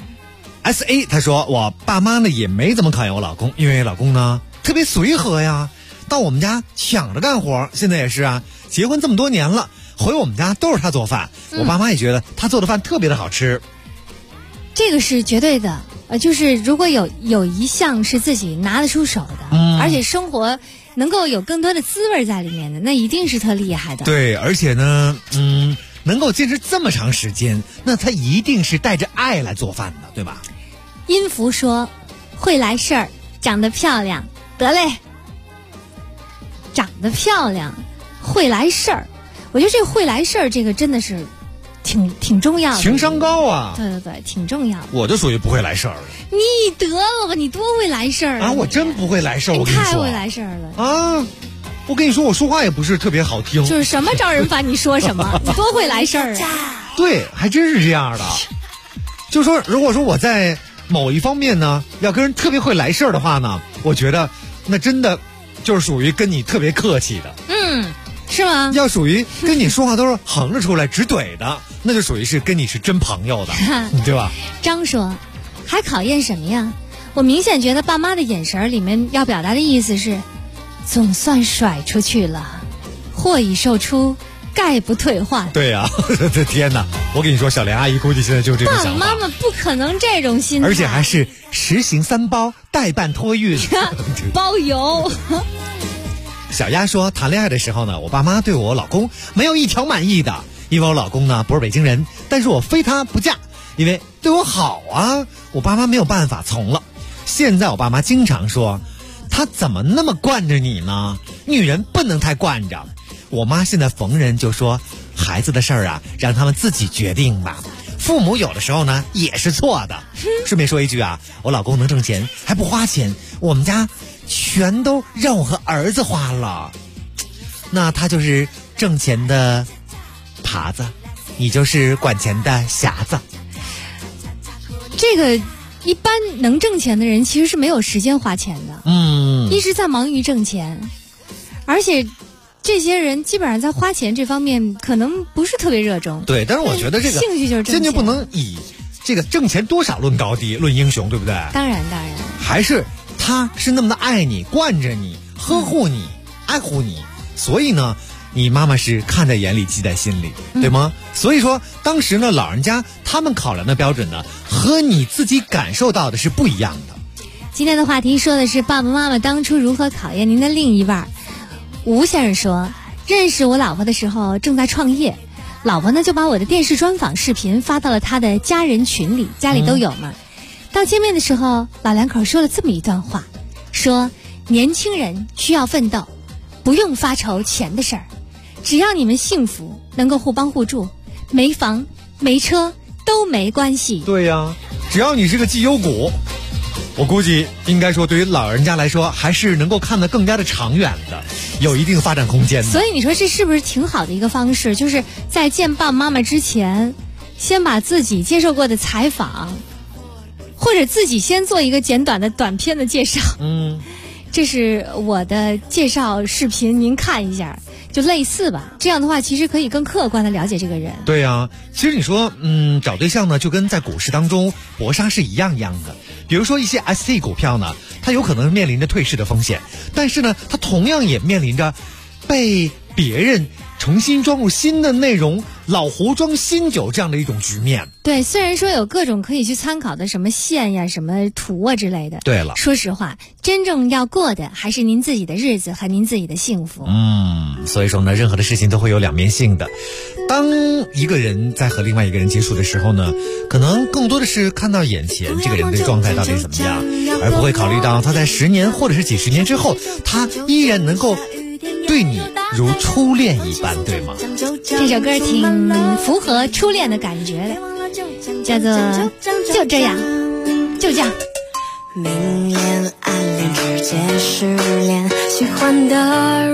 SA 他说我爸妈呢也没怎么考验我老公，因为老公呢特别随和呀，到我们家抢着干活。现在也是啊，结婚这么多年了，回我们家都是他做饭，我爸妈也觉得他做的饭特别的好吃。 这个是绝对的，就是如果有一项是自己拿得出手的，而且生活能够有更多的滋味在里面的，那一定是特厉害的。 对，而且呢，能够坚持这么长时间，那他一定是带着爱来做饭的，对吧？ 音符说会来事儿，长得漂亮，得嘞，长得漂亮会来事儿。我觉得这会来事儿这个真的是挺重要的， 情商高啊。 对对对，挺重要的。 我就属于不会来事儿的。 你得了吧，你多会来事儿啊！我真不会来事儿，我跟你说， 太会来事儿了啊！我跟你说，我说话也不是特别好听， 就是什么招人烦你说什么，你多会来事儿啊！ 对，还真是这样的。就说如果说我在某一方面呢，要跟人特别会来事儿的话呢，我觉得那真的就是属于跟你特别客气的。 是吗？ 要属于跟你说话都是横着出来直怼的，那就属于是跟你是真朋友的，对吧？ 张说，还考验什么呀？我明显觉得爸妈的眼神里面要表达的意思是，总算甩出去了，货已售出，概不退换。 对呀，天哪！我跟你说，小莲阿姨估计现在就这种想法。 爸爸妈妈不可能这种心态， 而且还是实行3包代办托运， 包邮。 小丫说，谈恋爱的时候呢，我爸妈对我老公没有一条满意的，因为我老公呢不是北京人，但是我非他不嫁，因为对我好啊，我爸妈没有办法从了。现在我爸妈经常说，他怎么那么惯着你呢？女人不能太惯着。我妈现在逢人就说，孩子的事儿啊，让他们自己决定吧。父母有的时候呢也是错的。顺便说一句啊，我老公能挣钱还不花钱，我们家全都让我和儿子花了，那他就是挣钱的耙子，你就是管钱的匣子。 这个一般能挣钱的人其实是没有时间花钱的，一直在忙于挣钱，而且这些人基本上在花钱这方面可能不是特别热衷。 对，但是我觉得这个兴趣就是挣钱， 坚决不能以这个挣钱多少论高低，论英雄，对不对？ 当然， 还是他是那么的爱你，惯着你，呵护你，爱护你，所以呢，你妈妈是看在眼里，记在心里，对吗？所以说，当时呢，老人家他们考量的标准呢，和你自己感受到的是不一样的。 今天的话题说的是爸爸妈妈当初如何考验您的另一半。吴先生说，认识我老婆的时候正在创业，老婆呢就把我的电视专访视频发到了他的家人群里，家里都有嘛。到见面的时候，老两口说了这么一段话，说年轻人需要奋斗，不用发愁钱的事儿，只要你们幸福，能够互帮互助，没房没车都没关系。 对呀，只要你是个绩优股，我估计应该说对于老人家来说还是能够看得更加的长远的，有一定发展空间的。 所以你说这是不是挺好的一个方式，就是在见爸爸妈妈之前，先把自己接受过的采访，或者自己先做一个简短的短片的介绍。这是我的介绍视频，您看一下，就类似吧。这样的话，其实可以更客观的了解这个人。 对呀，其实你说，找对象呢，就跟在股市当中搏杀是一样的。比如说一些 ST 股票呢，它有可能面临着退市的风险，但是呢，它同样也面临着被别人重新装入新的内容，老壶装新酒这样的一种局面。 对，虽然说有各种可以去参考的什么线呀、什么图啊之类的。 对了， 说实话，真正要过的还是您自己的日子和您自己的幸福。 所以说呢，任何的事情都会有两面性的。当一个人在和另外一个人接触的时候呢，可能更多的是看到眼前这个人的状态到底怎么样，而不会考虑到他在10年或者是几十年之后，他依然能够对你如初恋一般，对吗？ 这首歌挺符合初恋的感觉的，叫做就这样就这样。 明恋暗恋直接失恋，喜欢的人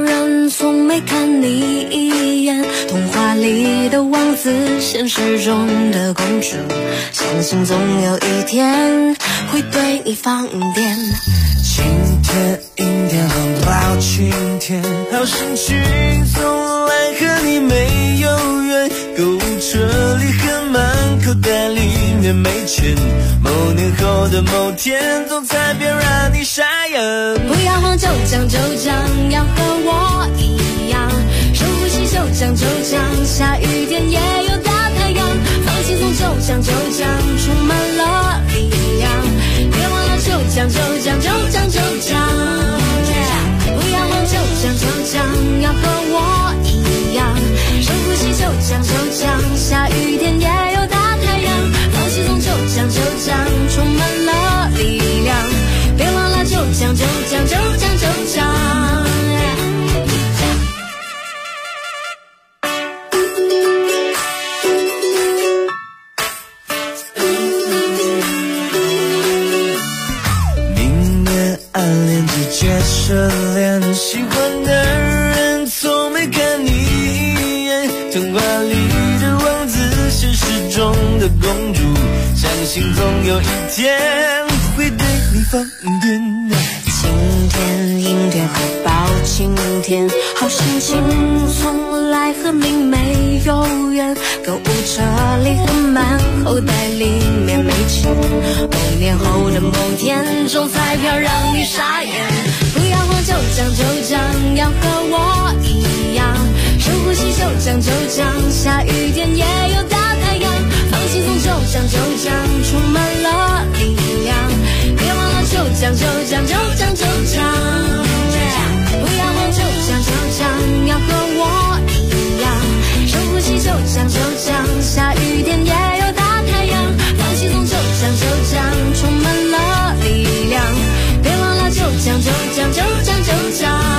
人从没看你一眼，童话里的王子，现实中的公主，相信总有一天会对你放电。 晴天阴天风暴晴天，好心情从来和你没有缘，购物车里很满，口袋里面没钱，某年后的某天总裁别让你傻眼。 不要慌，就讲就讲，要和我一样，深呼吸就讲就讲，下雨天也有大太阳，放轻松就讲就讲，充满了力量，别忘了就讲就讲就讲就讲，不要慌，就讲就讲，要和我一样，深呼吸就讲就讲，下雨天也有大太阳，放轻松就讲就讲，充满了力量，别忘了就讲就讲就讲就讲。 明年暗恋季节热恋，喜欢的人从没看你一眼，童话里的王子，现实中的公主，相信总有一天会对你放电。 晴天阴天和暴晴天，好心情从来和你没有缘，购物车里很满，口袋里面没钱，某年后的某天中彩票让你傻眼。不要慌，就讲就讲，要和我一样，深呼吸就讲就讲，下雨天也有大太阳，放轻松就讲就讲，充满了力量，别忘了就讲就讲就讲就讲，不要慌，就讲就讲，要和我一样，深呼吸就讲就讲，下雨天也有大太阳，放轻松就讲就讲，充满了力量，别忘了就讲就讲就讲就讲。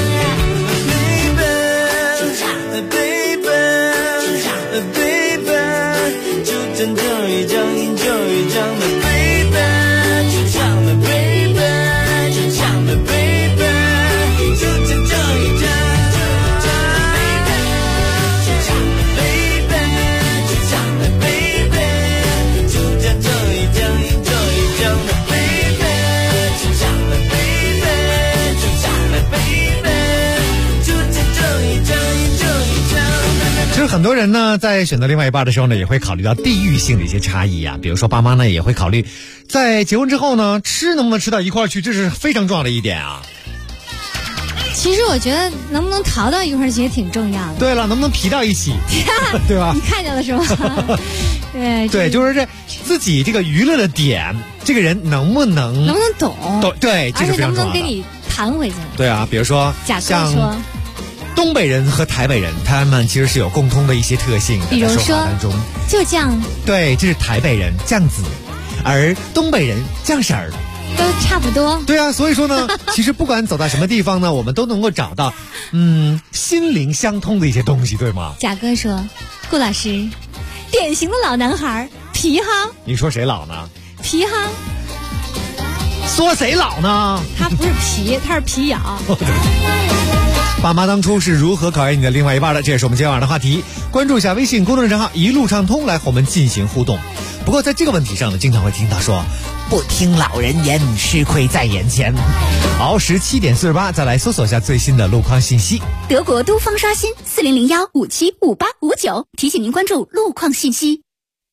很多人呢在选择另外一半的时候呢，也会考虑到地域性的一些差异啊。比如说爸妈呢也会考虑，在结婚之后呢，吃能不能吃到一块去，这是非常重要的一点啊。 其实我觉得能不能逃到一块儿其实挺重要的。 对了，能不能皮到一起，对吧？ 你看见了是吗？ 对，就是这自己这个娱乐的点，这个人能不能懂？对，这是非常重要的。而且能不能给你弹回去？ 对啊，比如说像东北人和台北人，他们其实是有共通的一些特性的， 比如说说话当中就这样。 对，这是台北人这样子，而东北人这样式儿。 都差不多。 对啊，所以说呢，其实不管走到什么地方呢，我们都能够找到心灵相通的一些东西，对吗？ 贾哥说，顾老师，典型的老男孩，皮哈。 你说谁老呢？ 皮哈。 说谁老呢？ 他不是皮，他是皮咬。 爸妈当初是如何考验你的另外一半的？这也是我们今天晚上的话题。关注一下微信公众账号一路畅通，来和我们进行互动。不过在这个问题上呢，经常会听到说，不听老人言，吃亏在眼前。好，17点48，再来搜索一下最新的路况信息。 德国都方刷新4001575859，提醒您关注路况信息。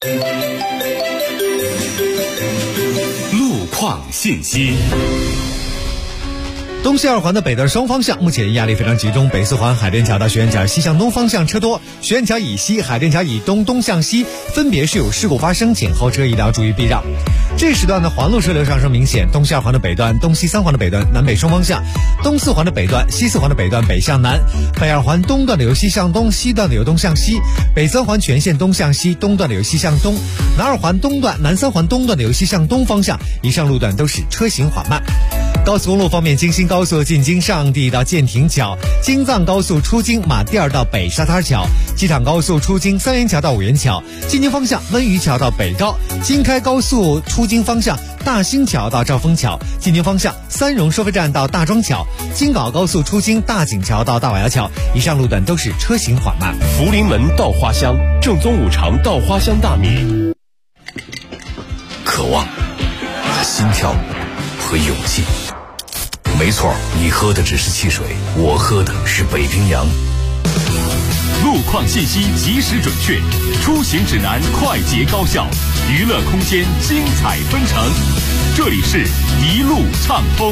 路况信息。 东西二环的北段双方向目前压力非常集中，北四环海淀桥到学院桥西向东方向车多，学院桥以西、海淀桥以东东向西分别是有事故发生，前后车一定要注意避让。这时段的环路车流上升明显，东西二环的北段、东西三环的北段南北双方向，东四环的北段、西四环的北段北向南，北二环东段的由西向东，西段的由东向西，北三环全线东向西，东段的由西向东，南二环东段、南三环东段的由西向东方向，以上路段都是车行缓慢。 高速公路方面，京新高速进京上地到建亭桥，京藏高速出京马甸儿到北沙滩桥，机场高速出京三元桥到五元桥，进京方向温榆桥到北高，京开高速出京方向大兴桥到兆丰桥，进京方向三荣收费站到大庄桥，京港高速出京大井桥到大瓦窑桥，以上路段都是车行缓慢。 福临门稻花香，正宗五常稻花香大米。 渴望、心跳和勇气。没错，你喝的只是汽水，我喝的是北冰洋。 路况信息及时准确，出行指南快捷高效，娱乐空间精彩纷呈。这里是一路畅通。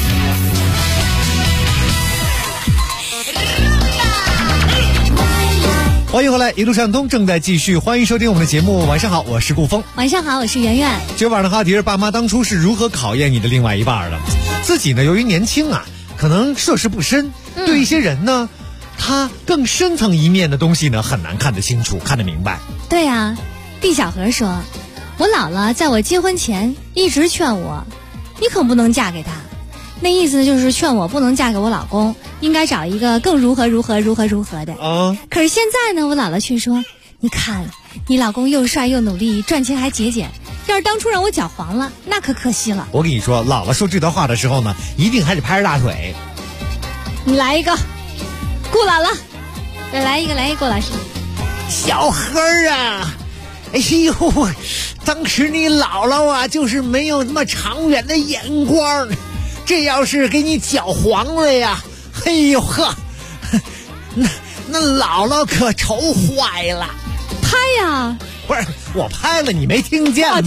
欢迎回来，一路畅通正在继续，欢迎收听我们的节目。晚上好，我是顾峰。 晚上好，我是圆圆。 今晚的话题是爸妈当初是如何考验你的另外一半的。自己呢，由于年轻啊，可能涉世不深，对一些人呢，他更深层一面的东西呢，很难看得清楚，看得明白。 对啊，毕小河说，我姥姥在我结婚前一直劝我，你可不能嫁给他。那意思呢，就是劝我不能嫁给我老公，应该找一个更如何的啊。可是现在呢，我姥姥却说，你看你老公又帅又努力，赚钱还节俭，要是当初让我搅黄了，那可可惜了。 我跟你说，姥姥说这段话的时候呢，一定还得拍着大腿。 你来一个，顾姥姥，再来一个顾老师。 小何啊，哎呦，当时你姥姥啊，就是没有那么长远的眼光，这要是给你搅黄了呀，哎呦呵，那姥姥可愁坏了。 拍呀！ 不是我拍了，你没听见吗？ 听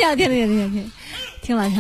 了。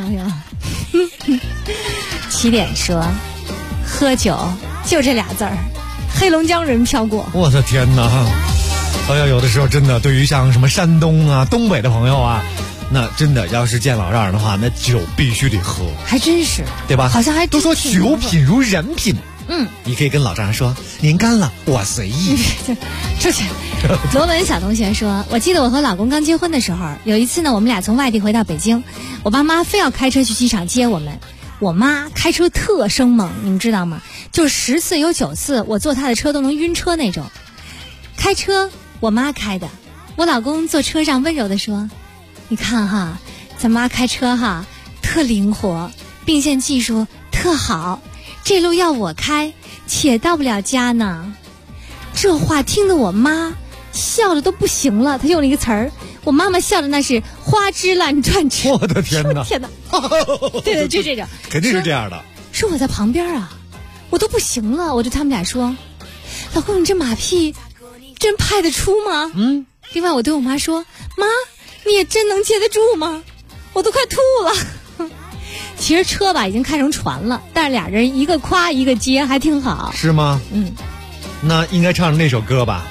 起点说，喝酒就这俩字儿，黑龙江人飘过。 我的天哪！哎呀，有的时候真的，对于像什么山东啊、东北的朋友啊，那真的要是见老丈人的话，那酒必须得喝， 还真是， 对吧？ 好像还都说酒品如人品。你可以跟老丈人说，您干了，我随意。 出去。罗文小同学说，我记得我和老公刚结婚的时候，有一次呢，我们俩从外地回到北京，我爸妈非要开车去机场接我们。我妈开车特生猛，你们知道吗？就10次有9次，我坐她的车都能晕车那种。开车我妈开的，我老公坐车上温柔地说，你看哈，咱妈开车哈特灵活，并线技术特好，这路要我开且到不了家呢。这话听得我妈笑的都不行了，她用了一个词儿，我妈妈笑的那是花枝乱转直。 我的天哪！ 天哪！对，就这种， 肯定是这样的。 说我在旁边啊，我都不行了，我对他们俩说，老公你这马屁真拍得出吗？另外我对我妈说，妈你也真能接得住吗？我都快吐了。其实车吧已经开成船了，但是俩人一个夸一个接，还挺好。 是吗？那应该唱那首歌吧？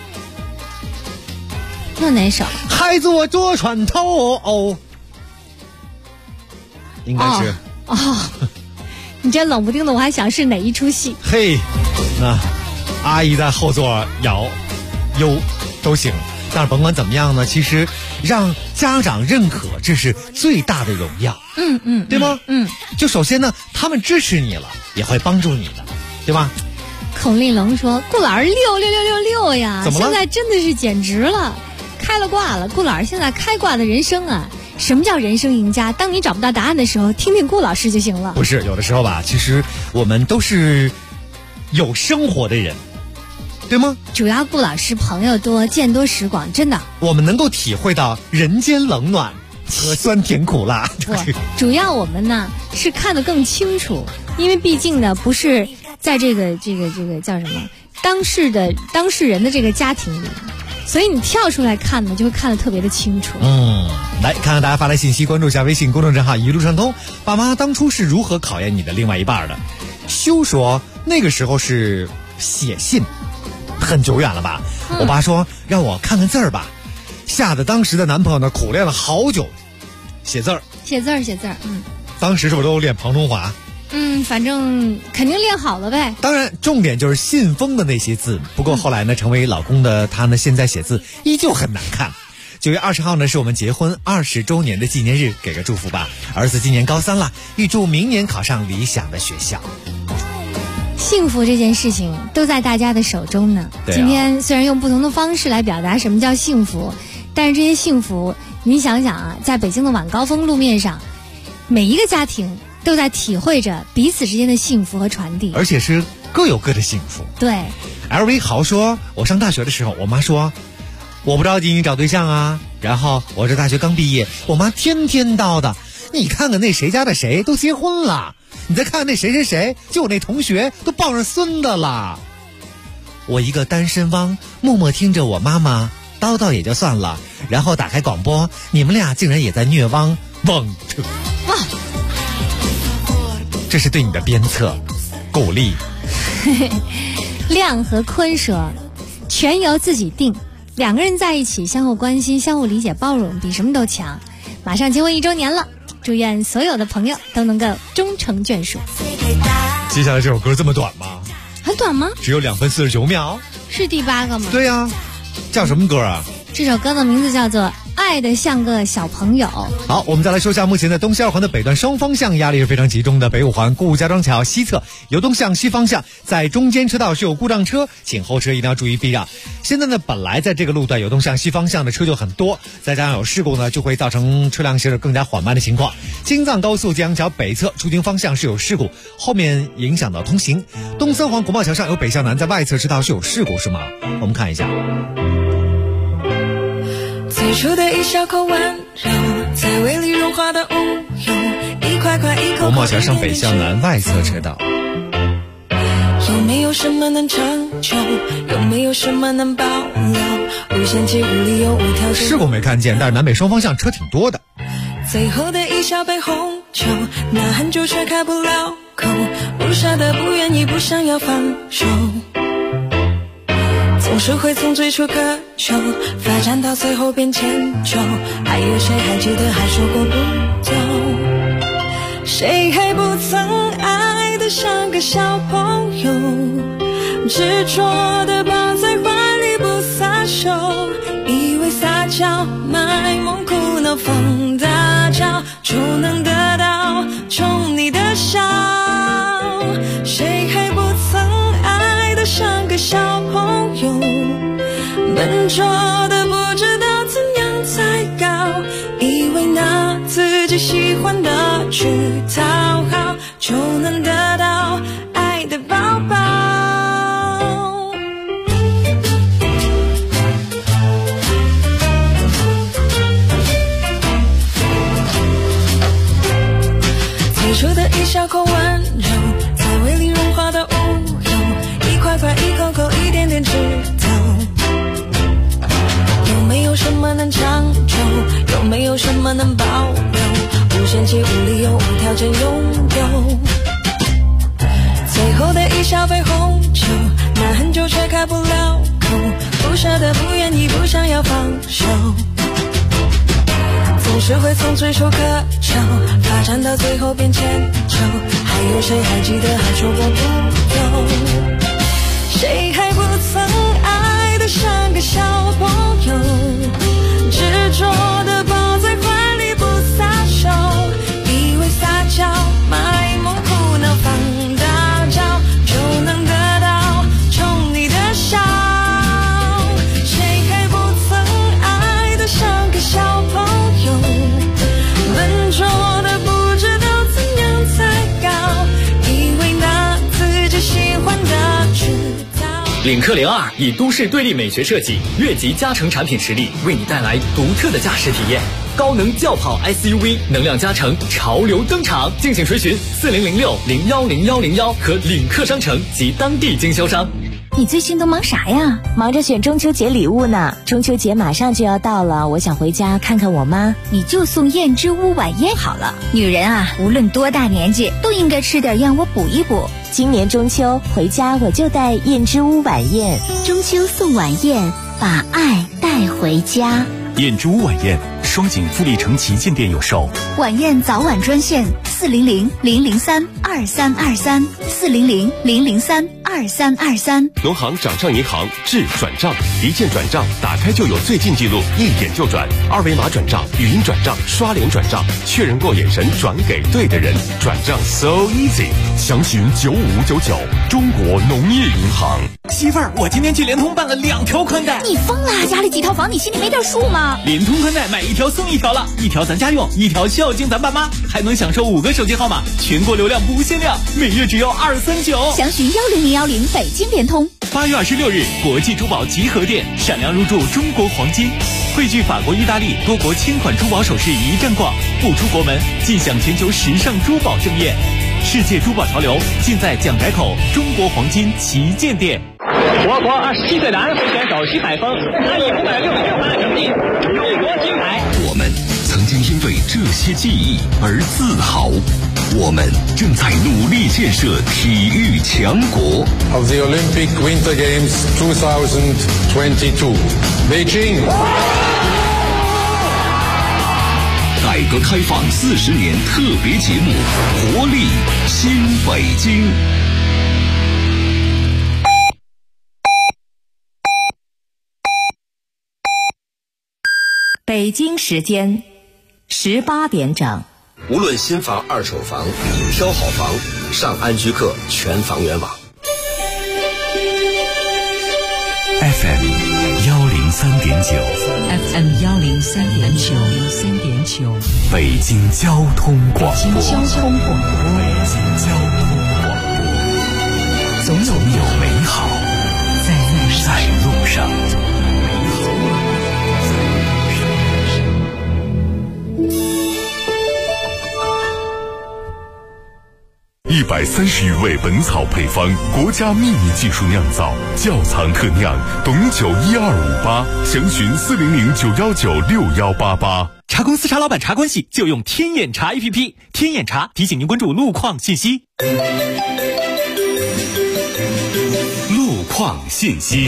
那哪首？ 孩子我坐船头哦，应该是你这冷不丁的，我还想是哪一出戏。 嘿，那阿姨在后座摇悠都行，但是甭管怎么样呢，其实让家长认可，这是最大的荣耀。对吗？就首先呢，他们支持你了，也会帮助你的，对吧？ 孔令龙说，顾老师66666呀， 怎么了？ 现在真的是简直了，开了挂了。顾老师现在开挂的人生啊，什么叫人生赢家？当你找不到答案的时候，听听顾老师就行了。 不是，有的时候吧，其实我们都是有生活的人，对吗？ 主要顾老师朋友多，见多识广，真的。 我们能够体会到人间冷暖和酸甜苦辣。 主要我们呢是看得更清楚，因为毕竟呢不是在这个叫什么当事人的这个家庭里，所以你跳出来看呢，就会看得特别的清楚。 来看看大家发来信息，关注一下微信公众账号一路畅通。爸妈当初是如何考验你的另外一半的？修说那个时候是写信，很久远了吧？我爸说让我看看字儿吧，吓得当时的男朋友呢苦练了好久，写字儿。当时是不是都练庞中华？ 反正肯定练好了呗。 当然，重点就是信封的那些字。不过后来呢，成为老公的他呢，现在写字依旧很难看。 9月20号呢是我们结婚20周年的纪念日，给个祝福吧。儿子今年高3了，预祝明年考上理想的学校。 幸福这件事情都在大家的手中呢。今天虽然用不同的方式来表达什么叫幸福，但是这些幸福，你想想啊，在北京的晚高峰路面上，每一个家庭都在体会着彼此之间的幸福和传递， 而且是各有各的幸福。 对 ，LV 豪说，我上大学的时候，我妈说我不着急你找对象啊，然后我这大学刚毕业，我妈天天叨叨，你看看那谁家的谁都结婚了，你再看看那谁谁谁，就我那同学都抱上孙子了。我一个单身汪，默默听着我妈妈叨叨也就算了，然后打开广播，你们俩竟然也在虐汪汪车。 哇， 这是对你的鞭策鼓励。 亮和坤说，全由自己定，两个人在一起相互关心相互理解包容比什么都强。马上结婚1周年了，祝愿所有的朋友都能够终成眷属。 接下来这首歌这么短吗？ 很短吗？ 只有2分49秒。 是第8个吗？ 对呀，叫什么歌啊？ 这首歌的名字叫做《爱得像个小朋友》。 好，我们再来说一下目前的东西2环的北段双方向压力是非常集中的。北5环顾家庄桥西侧由东向西方向，在中间车道是有故障车，请后车一定要注意避让。现在呢，本来在这个路段有东向西方向的车就很多，再加上有事故呢，就会造成车辆行驶更加缓慢的情况。京藏高速吉阳桥北侧出京方向是有事故，后面影响到通行。东3环国贸桥上有北向南在外侧车道是有事故是吗？我们看一下。 最初的一小口温柔，在胃里融化的乌有，一块块一口口。 国贸桥上北向南外侧车道。 有没有什么能长久？有没有什么能保留？无限期无理由无条件。 事故没看见，但是南北双方向车挺多的。 最后的一小杯红酒，那很久却开不了口，不舍得不愿意不想要放手，总是会从最初渴求发展到最后变迁就，还有谁还记得还说过不走？谁还不曾爱得像个小朋友，执着地抱在怀里不撒手，以为撒娇卖萌哭闹放大招就能得到宠你的笑。谁还不曾爱得像个小朋友，笨拙的不知道怎样才高，以为拿自己喜欢的去讨好就能得到爱的抱抱。最初的一小口温柔，在胃里融化的乌有，一块块一口口一点点吃透。有没有什么能长久？有没有什么能保留？无限期无理由无条件拥有。最后的一小杯红酒，那很久却开不了口，不舍得不愿意不想要放手，总是会从最初渴求发展到最后变迁就，还有谁还记得还说过不用？谁还不曾爱得像个小朋友，执着地抱在怀里不撒手，以为撒娇卖萌哭闹放大招就能得到宠你的笑。谁还不曾爱得像个小朋友，笨拙的不知道怎样才高，以为拿自己喜欢的去领克02以都市对立美学设计，越级加成产品实力，为你带来独特的驾驶体验。高能轿跑 SUV 能量加成潮流登场，敬请垂询4006010101和领克商城及当地经销商。 你最近都忙啥呀？忙着选中秋节礼物呢。中秋节马上就要到了，我想回家看看我妈。 你就送燕之屋晚宴好了。女人啊，无论多大年纪，都应该吃点让我补一补。 今年中秋回家我就带燕之屋晚宴。 中秋送晚宴，把爱带回家。 燕之屋晚宴，双井富力城旗舰店有售。 晚宴早晚专线：400-003-2323，400-003-2323。 2323。 农行掌上银行智转账，一键转账，打开就有最近记录，一点就转，二维码转账，语音转账，刷脸转账，确认过眼神转给对的人，转账 so easy。详询9599，中国农业银行。 媳妇儿，我今天去联通办了2条宽带。 你疯了？家里几套房，你心里没点数吗？ 联通宽带买1条送1条了，1条咱家用，1条孝敬咱爸妈，还能享受5个手机号码，全国流量不限量，每月只要239。 详询10010北京联通。 8月26日，国际珠宝集合店闪亮入驻中国黄金，汇聚法国、意大利多国千款珠宝首饰一站逛，不出国门尽享全球时尚珠宝盛宴。世界珠宝潮流尽在蒋改口中国黄金旗舰店。 我国27岁男会选手徐海峰，他以566分的成绩入国金牌。 我们曾经因为这些记忆而自豪，我们正在努力建设体育强国。 Of the Olympic Winter Games 2022, Beijing。 改革开放40年特别节目，活力新北京。 北京时间18点整。 无论新房、二手房，挑好房，上安居客全房源网。 FM 103.9，FM 103.9， 北京交通广播，总有美好在路上。130余味本草配方，国家秘密技术酿造，窖藏特酿，董酒12588，详询40091961188。 茶公司茶老板茶关系就用天眼茶 APP， 天眼茶提醒您关注路况信息。 路况信息。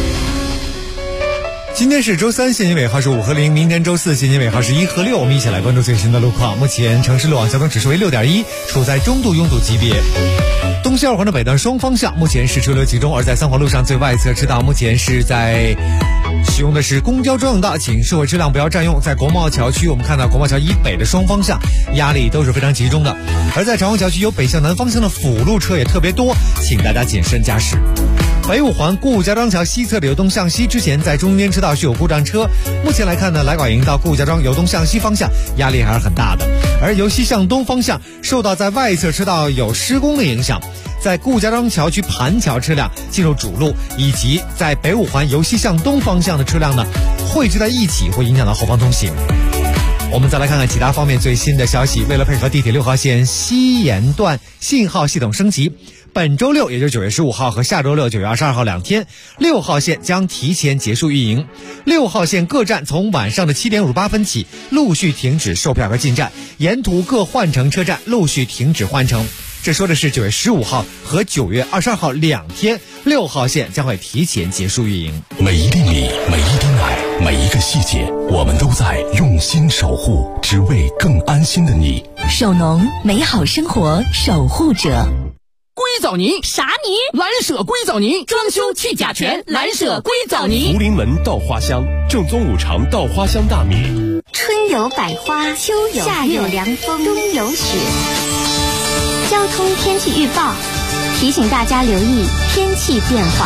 今天是周3，现今尾号是5和0；明天周4，现今尾号是1和6。我们一起来关注最新的路况。目前城市路网交通指数为6.1，处在中度拥堵级别。东西二环的北段双方向目前是车流集中，而在三环路上最外侧车道目前是在使用的是公交专用道，请社会车辆不要占用。在国贸桥区，我们看到国贸桥以北的双方向压力都是非常集中的，而在长虹桥区有北向南方向的辅路车也特别多，请大家谨慎驾驶。北五环顾家庄桥西侧流动向西之前，在中间车道是有故障车。目前来看呢，来广营到顾家庄流动向西方向压力还是很大的。而由西向东方向受到在外侧车道有施工的影响，在顾家庄桥区盘桥车辆进入主路，以及在北五环由西向东方向的车辆呢汇聚在一起，会影响到后方通行。我们再来看看其他方面最新的消息。为了配合地铁6号线西延段信号系统升级，本周六也就是9月15号和下周六9月22号2天，6号线将提前结束运营。6号线各站从晚上的7点58分起陆续停止售票和进站，沿途各换乘车站陆续停止换乘。这说的是9月15号和9月22号2天，6号线将会提前结束运营。 每一粒米，每一丁爱，每一个细节，我们都在用心守护，只为更安心的你。 首农，美好生活守护者。 硅藻泥啥泥？蓝舍硅藻泥，装修去甲醛，蓝舍硅藻泥。 福临门稻花香，正宗五常稻花香大米。 春有百花，秋有夏有凉风，冬有雪。交通天气预报提醒大家留意天气变化。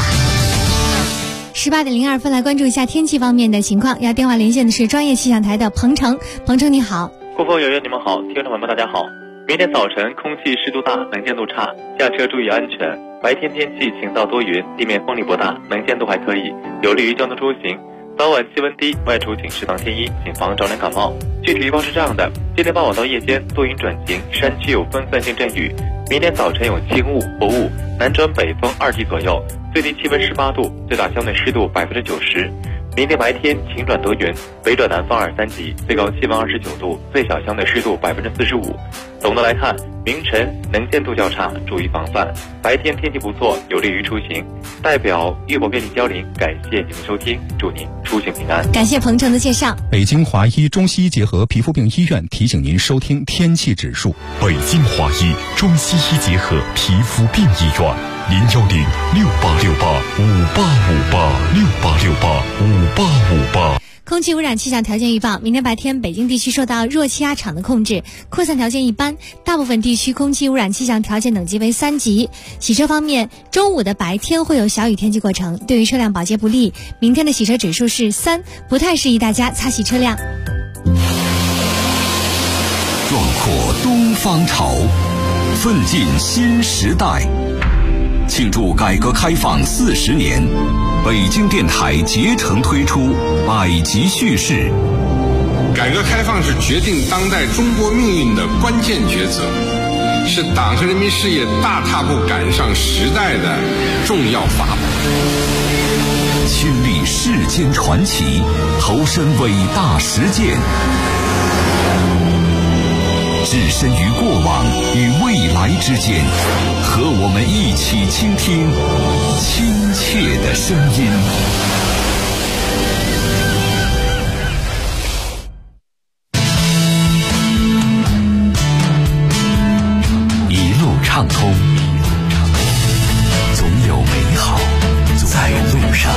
18点02分，来关注一下天气方面的情况。要电话连线的是专业气象台的彭程。彭程你好。 顾峰、圆圆你们好，听众朋友们大家好。明天早晨空气湿度大，能见度差，驾车注意安全。白天天气晴到多云，地面风力不大，能见度还可以，有利于交通出行。早晚气温低，外出请适当添衣，谨防着凉感冒。具体预报是这样的：今天傍晚到夜间多云转晴，山区有分散性阵雨。明天早晨有轻雾、薄雾，南转北风2级左右，最低气温18度，最大相对湿度90%。明天白天晴转多云，北转南风2、3级，最高气温29度，最小相对湿度45%。总的来看，明晨能见度较差，注意防范。白天天气不错，有利于出行。代表粤博便利交零感谢您的收听，祝您出行平安。 感谢彭程的介绍。 北京华医中西医结合皮肤病医院提醒您收听天气指数。 北京华医中西医结合皮肤病医院。 0106868586858 空气污染气象条件预报：明天白天北京地区受到弱气压场的控制，扩散条件一般，大部分地区空气污染气象条件等级为3级。洗车方面，周五的白天会有小雨天气过程，对于车辆保洁不利。明天的洗车指数是3，不太适宜大家擦洗车辆。 壮阔东方潮，奋进新时代。庆祝改革开放40年，北京电台竭诚推出百集叙事。 改革开放是决定当代中国命运的关键抉择，是党和人民事业大踏步赶上时代的重要法宝。 亲历世间传奇，投身伟大实践，置身于过往与未来之间，和我们一起倾听亲切的声音。一路畅通，总有美好在路上。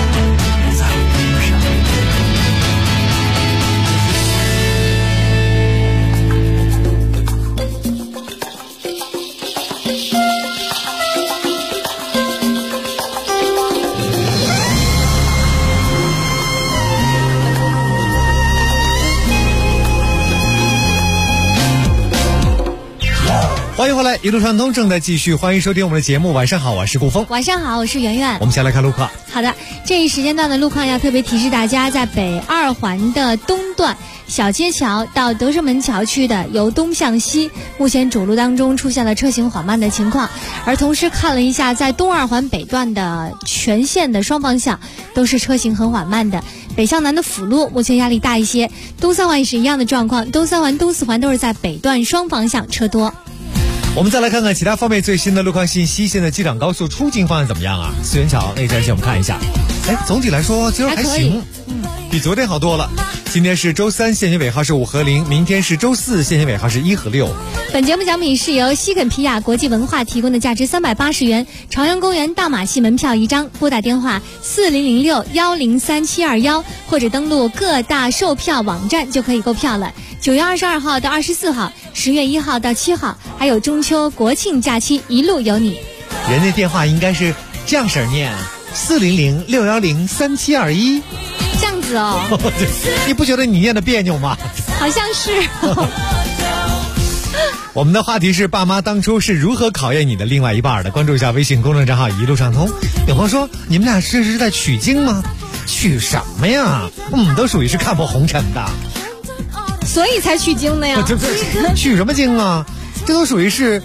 欢迎回来，一路畅通正在继续，欢迎收听我们的节目。晚上好，我是顾峰。 晚上好，我是圆圆。 我们先来看路况。 好的，这一时间段的路况要特别提示大家，在北2环的东段小街桥到德胜门桥区的由东向西，目前主路当中出现了车行缓慢的情况。而同时看了一下，在东2环北段的全线的双方向都是车行很缓慢的。北向南的辅路目前压力大一些，东3环也是一样的状况，东3环、东4环都是在北段双方向车多。 我们再来看看其他方面最新的路况信息。现在机场高速出境方案怎么样啊？四元桥那站线我们看一下。总体来说今儿还行，比昨天好多了。今天是周3，限行尾号是5和0，明天是周4，限行尾号是1和6。 本节目奖品是由西肯皮亚国际文化提供的价值380元朝阳公园大马戏门票1张，拨打电话4006-103721或者登录各大售票网站就可以购票了。9月22号到24号，10月1号到7号，还有中秋国庆假期一路有你。 人家电话应该是这样式念：400-610-3721。 这样子哦， 你不觉得你念的别扭吗？ 好像是。 我们的话题是爸妈当初是如何考验你的另外一半的，关注一下微信公众账号一路畅通。有朋友说你们俩这是在取经吗？取什么呀？我们都属于是看破红尘的， 所以才取经的呀。 取什么经啊？这都属于是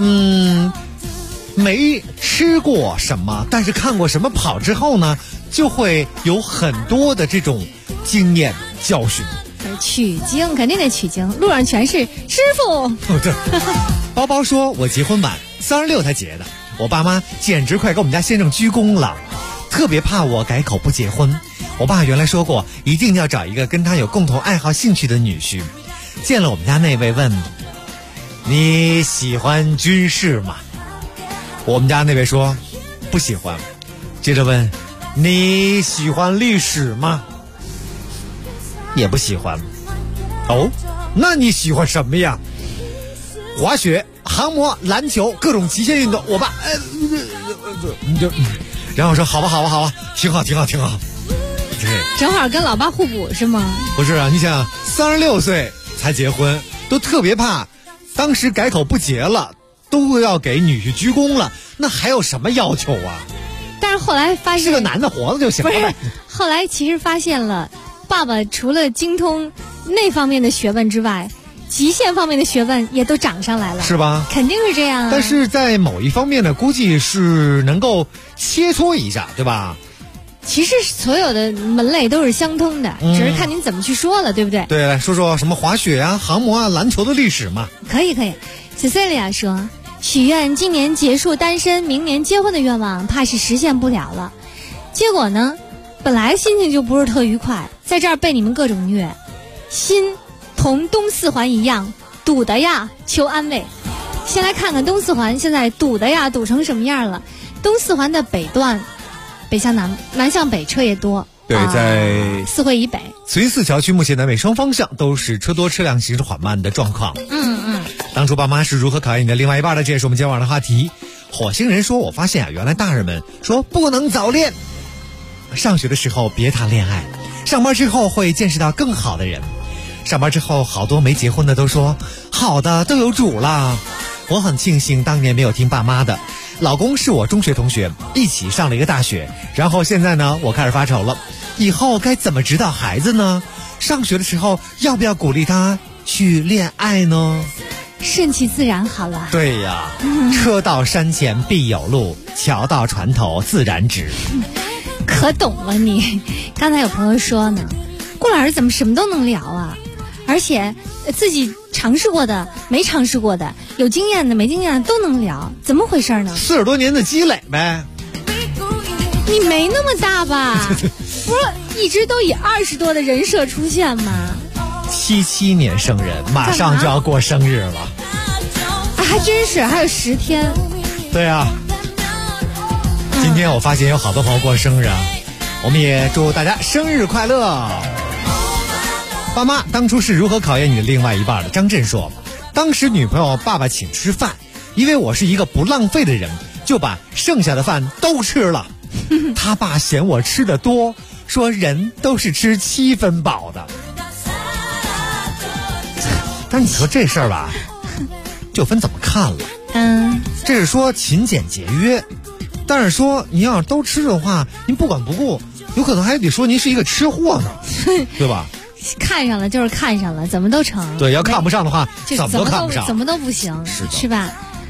没吃过什么，但是看过什么跑之后呢，就会有很多的这种经验教训。 取经肯定得取经，路上全是师傅。 包包说我结婚晚，36才结的，我爸妈简直快给我们家先生鞠躬了，特别怕我改口不结婚。我爸原来说过一定要找一个跟他有共同爱好兴趣的女婿。见了我们家那位问你喜欢军事吗？我们家那位说不喜欢。接着问你喜欢历史吗？也不喜欢。哦，那你喜欢什么呀？滑雪、航模、篮球，各种极限运动。我爸然后我说好吧，挺好。对， 正好跟老爸互补是吗？ 不是啊，你想36岁才结婚，都特别怕当时改口不结了，都要给女婿鞠躬了，那还有什么要求啊？ 但是后来发现是个男的活着就行了。 不是，后来其实发现了，爸爸除了精通那方面的学问之外，极限方面的学问也都涨上来了， 是吧？ 肯定是这样啊。 但是在某一方面呢，估计是能够切磋一下，对吧？ 其实所有的门类都是相通的，只是看您怎么去说了，对不对？ 对，来说说什么滑雪啊、航模啊、篮球的历史嘛。 可以。Cecilia 说，许愿今年结束单身，明年结婚的愿望，怕是实现不了了。结果呢，本来心情就不是特愉快，在这儿被你们各种虐，心同东4环一样堵的呀，求安慰。先来看看东4环现在堵的呀，堵成什么样了。 东四环的北段，北向南，南向北车也多。 对，在四惠以北、 慈云寺桥区，目前南北双方向都是车多车辆行驶缓慢的状况。当初爸妈是如何考验你的另外一半的？这也是我们今晚的话题。火星人说，我发现原来大人们说不能早恋，上学的时候别谈恋爱，上班之后会见识到更好的人。上班之后好多没结婚的都说好的都有主了。我很庆幸当年没有听爸妈的。老公是我中学同学，一起上了一个大学，然后现在呢，我开始发愁了，以后该怎么指导孩子呢？上学的时候要不要鼓励他去恋爱呢？ 顺其自然好了。 对呀，车到山前必有路，桥到船头自然直。 可懂了你。刚才有朋友说呢，顾老师怎么什么都能聊啊？而且自己尝试过的、没尝试过的、有经验的、没经验的都能聊，怎么回事呢 ？40多年的积累呗。 你没那么大吧？不是一直都以20多的人设出现吗 ？77年生人，马上就要过生日了。 啊，还真是，还有10天。 对啊。今天我发现有好多朋友过生日啊，我们也祝大家生日快乐。爸妈当初是如何考验你的另外一半的？张震说，当时女朋友爸爸请吃饭，因为我是一个不浪费的人，就把剩下的饭都吃了。他爸嫌我吃的多，说人都是吃7分饱的。但你说这事儿吧，就分怎么看了。这是说勤俭节约，但是说你要是都吃的话，您不管不顾，有可能还得说您是一个吃货呢，对吧？ 看上了就是看上了，怎么都成。 对，要看不上的话，怎么都看不上， 怎么都不行， 是吧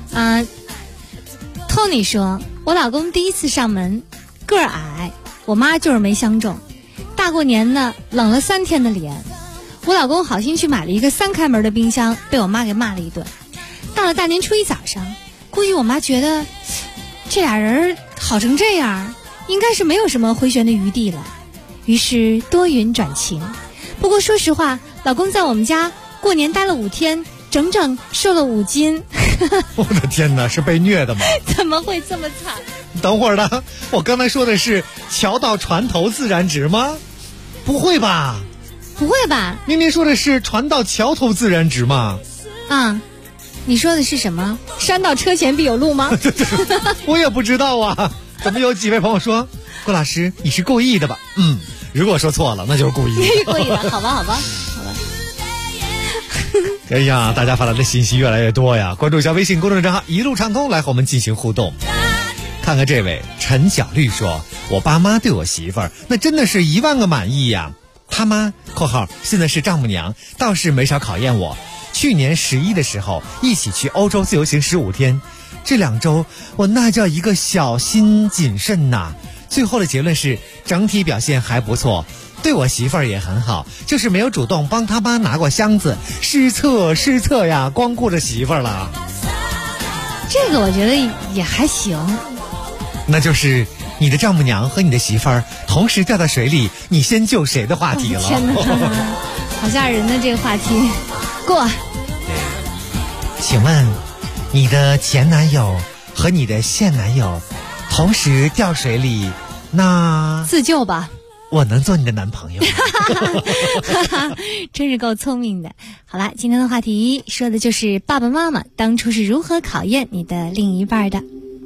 ？Tony 说，我老公第一次上门，个儿矮，我妈就是没相中。大过年的，冷了3天的脸，我老公好心去买了一个3开门的冰箱，被我妈给骂了一顿。到了大年初一早上，估计我妈觉得这俩人好成这样，应该是没有什么回旋的余地了，于是多云转晴。不过说实话，老公在我们家过年待了5天，整整瘦了5斤。 我的天哪，是被虐的吗？ 怎么会这么惨？ 等会儿呢，我刚才说的是桥到船头自然直吗？不会吧？ 不会吧？ 明明说的是船到桥头自然直嘛。 你说的是什么？山到车前必有路吗？ 我也不知道啊。怎么有几位朋友说，郭老师你是故意的吧？如果说错了，那就是故意的。 故意的，好吧。 哎呀，大家发来的信息越来越多呀！关注一下微信公众账号一路畅通，来和我们进行互动。看看这位陈小绿说，我爸妈对我媳妇儿那真的是1万个满意呀。他妈（括号现在是丈母娘）倒是没少考验我。去年11的时候，一起去欧洲自由行15天，这2周我那叫一个小心谨慎呐。最后的结论是整体表现还不错，对我媳妇儿也很好，就是没有主动帮他妈拿过箱子，失策呀，光顾着媳妇儿了。 这个我觉得也还行。 那就是你的丈母娘和你的媳妇儿同时掉到水里，你先救谁的话题了。 天哪，好吓人的这个话题。过。 请问你的前男友和你的现男友同时掉水里，那自救吧。 我能做你的男朋友。 真是够聪明的。好了，今天的话题说的就是爸爸妈妈当初是如何考验你的另一半的。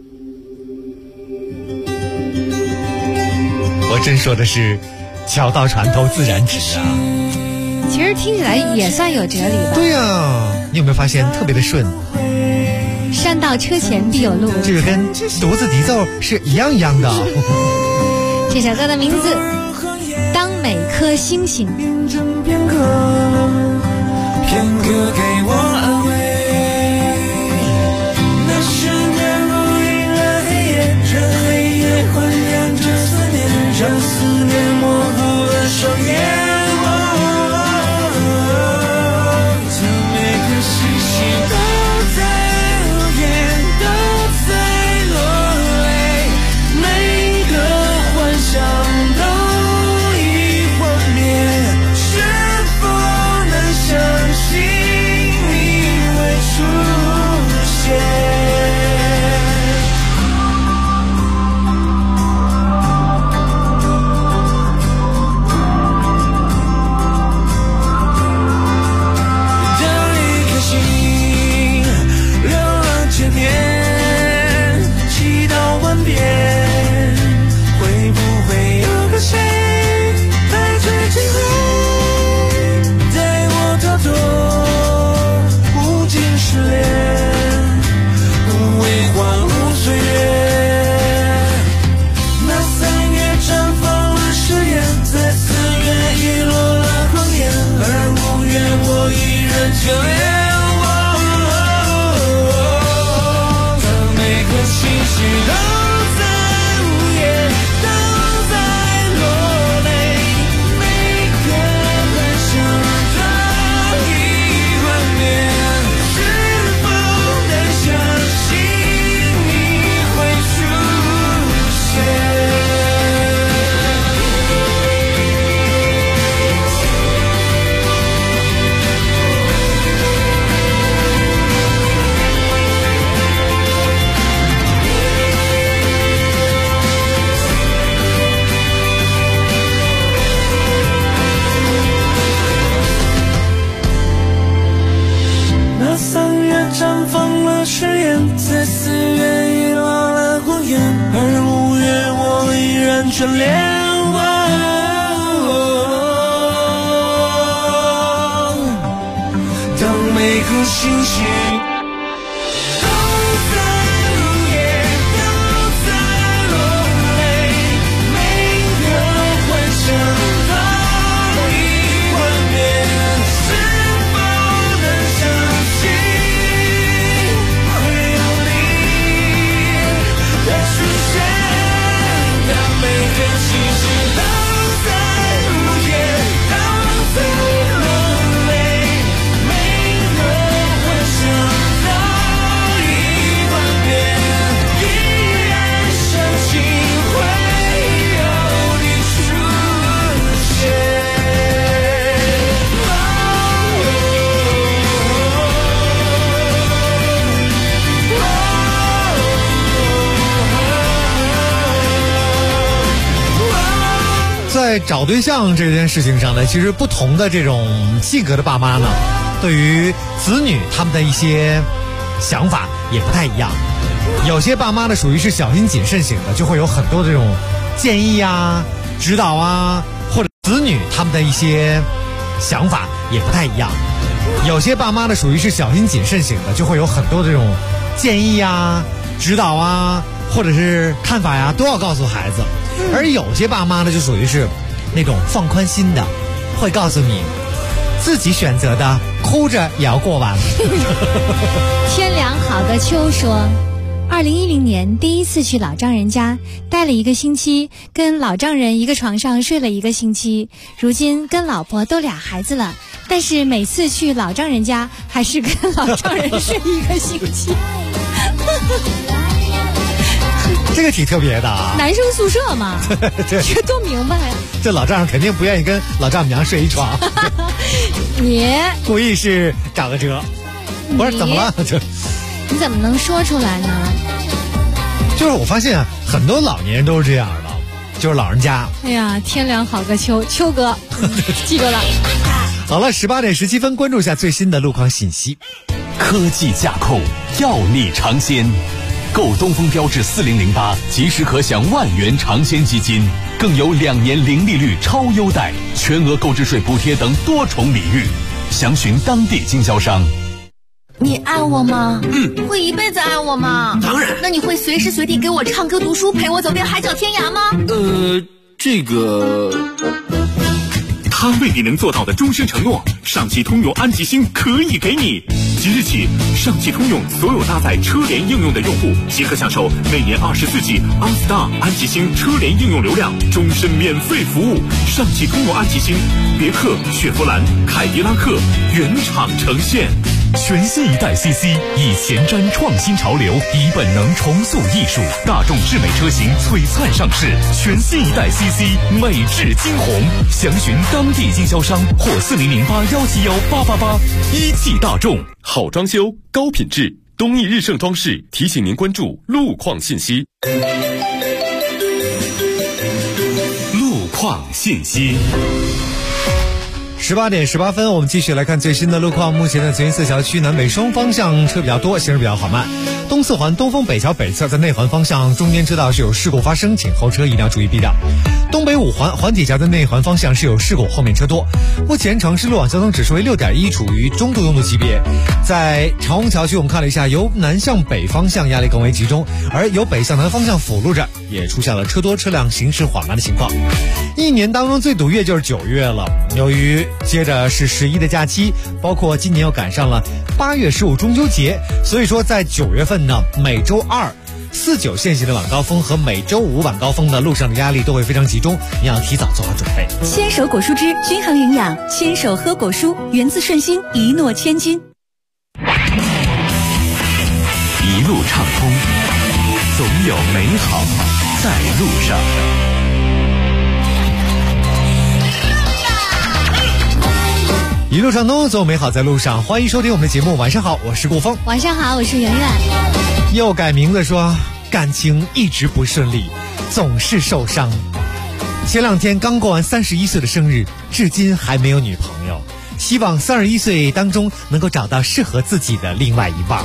我真说的是桥到船头自然直啊。 其实听起来也算有哲理吧。 对啊，你有没有发现特别的顺？ 山到车前必有路， 这个跟独自敌奏是一样的。 这首歌的名字当每颗星星。 片刻给我安慰，那时间如映了黑夜，这黑夜环绕着思念，让思念模糊了双眼。 联网。当每颗星星在找对象这件事情上呢，其实不同的这种性格的爸妈呢，对于子女他们的一些想法也不太一样。有些爸妈呢属于是小心谨慎型的，就会有很多这种建议啊、指导啊，或者子女他们的一些想法也不太一样。有些爸妈呢属于是小心谨慎型的，就会有很多这种建议啊、指导啊，或者是看法呀，都要告诉孩子。而有些爸妈呢就属于是那种放宽心的，会告诉你自己选择的，哭着也要过完。 天凉好个秋说，2010年第一次去老丈人家待了1个星期，跟老丈人一个床上睡了1个星期，如今跟老婆都2孩子了，但是每次去老丈人家还是跟老丈人睡1个星期。 这个挺特别的啊， 男生宿舍嘛，这多明白啊！ 这老丈人肯定不愿意跟老丈母娘睡一床， 你故意是找个辙，不是怎么了？ 你怎么能说出来呢？ 就是我发现很多老年人都是这样的，就是老人家。 哎呀，天凉好个秋，秋哥，记住了。 好了，18点17分，关注一下最新的路况信息。 科技架构，要你尝鲜。购东风标致4008，即时可享10000元尝鲜基金，更有2年零利率超优待，全额购置税补贴等多重礼遇。详询当地经销商。 你爱我吗？会一辈子爱我吗？ 当然。 那你会随时随地给我唱歌读书，陪我走遍海角天涯吗？ 这个。 他为你能做到的终身承诺，上汽通用安吉星可以给你。即日起，上汽通用所有搭载车联应用的用户即可享受每年24G OnStar 安吉星车联应用流量终身免费服务。上汽通用安吉星，别克、雪佛兰、凯迪拉克原厂呈现。 全新一代 CC 以前瞻创新潮流，以本能重塑艺术，大众智美车型璀璨上市。全新一代 CC 美至惊鸿，详询当地经销商或4008171888。一汽大众， 好装修，高品质。东义日盛装饰提醒您关注路况信息。 路况信息。 18点18分，我们继续来看最新的路况。目前的慈云寺桥区南北双方向车比较多，行驶比较缓慢。东四环东风北桥北侧在内环方向中间车道是有事故发生，请后车一定要注意避让。东北五环环体桥的内环方向是有事故，后面车多。目前城市路网交通指数为6.1，处于中度拥堵级别。在长虹桥区，我们看了一下，由南向北方向压力更为集中，而由北向南方向辅路着也出现了车多车辆行驶缓慢的情况。一年当中最堵月就是9月了，由于接着是11的假期，包括今年又赶上了8月15中秋节，所以说在9月份呢，每周2、4、9限行的晚高峰和每周5晚高峰的路上的压力都会非常集中，你要提早做好准备。 牵手果蔬汁均衡营养，牵手喝果蔬，源自顺心，一诺千金。 一路畅通，总有美好在路上。 一路畅通，总有美好在路上。欢迎收听我们的节目，晚上好，我是顾峰。 晚上好，我是圆圆。 又改名字说感情一直不顺利，总是受伤。前2天刚过完31岁的生日，至今还没有女朋友，希望31岁当中能够找到适合自己的另外一半。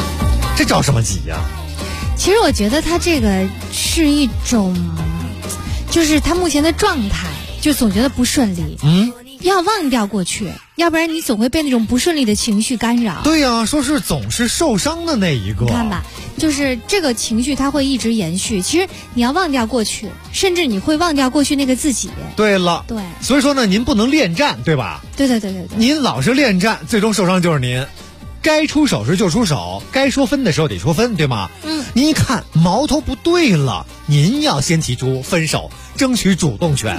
这着什么急呀？ 其实我觉得他这个是一种就是他目前的状态，就总觉得不顺利。要忘掉过去，要不然你总会被那种不顺利的情绪干扰。 对呀，说是总是受伤的那一个。 你看吧，就是这个情绪它会一直延续。其实你要忘掉过去，甚至你会忘掉过去那个自己。 对了， 对， 所以说呢，您不能恋战，对吧？ 对。 您老是恋战，最终受伤就是您。该出手时就出手，该说分的时候得说分，对吗？您一看矛头不对了，您要先提出分手，争取主动权。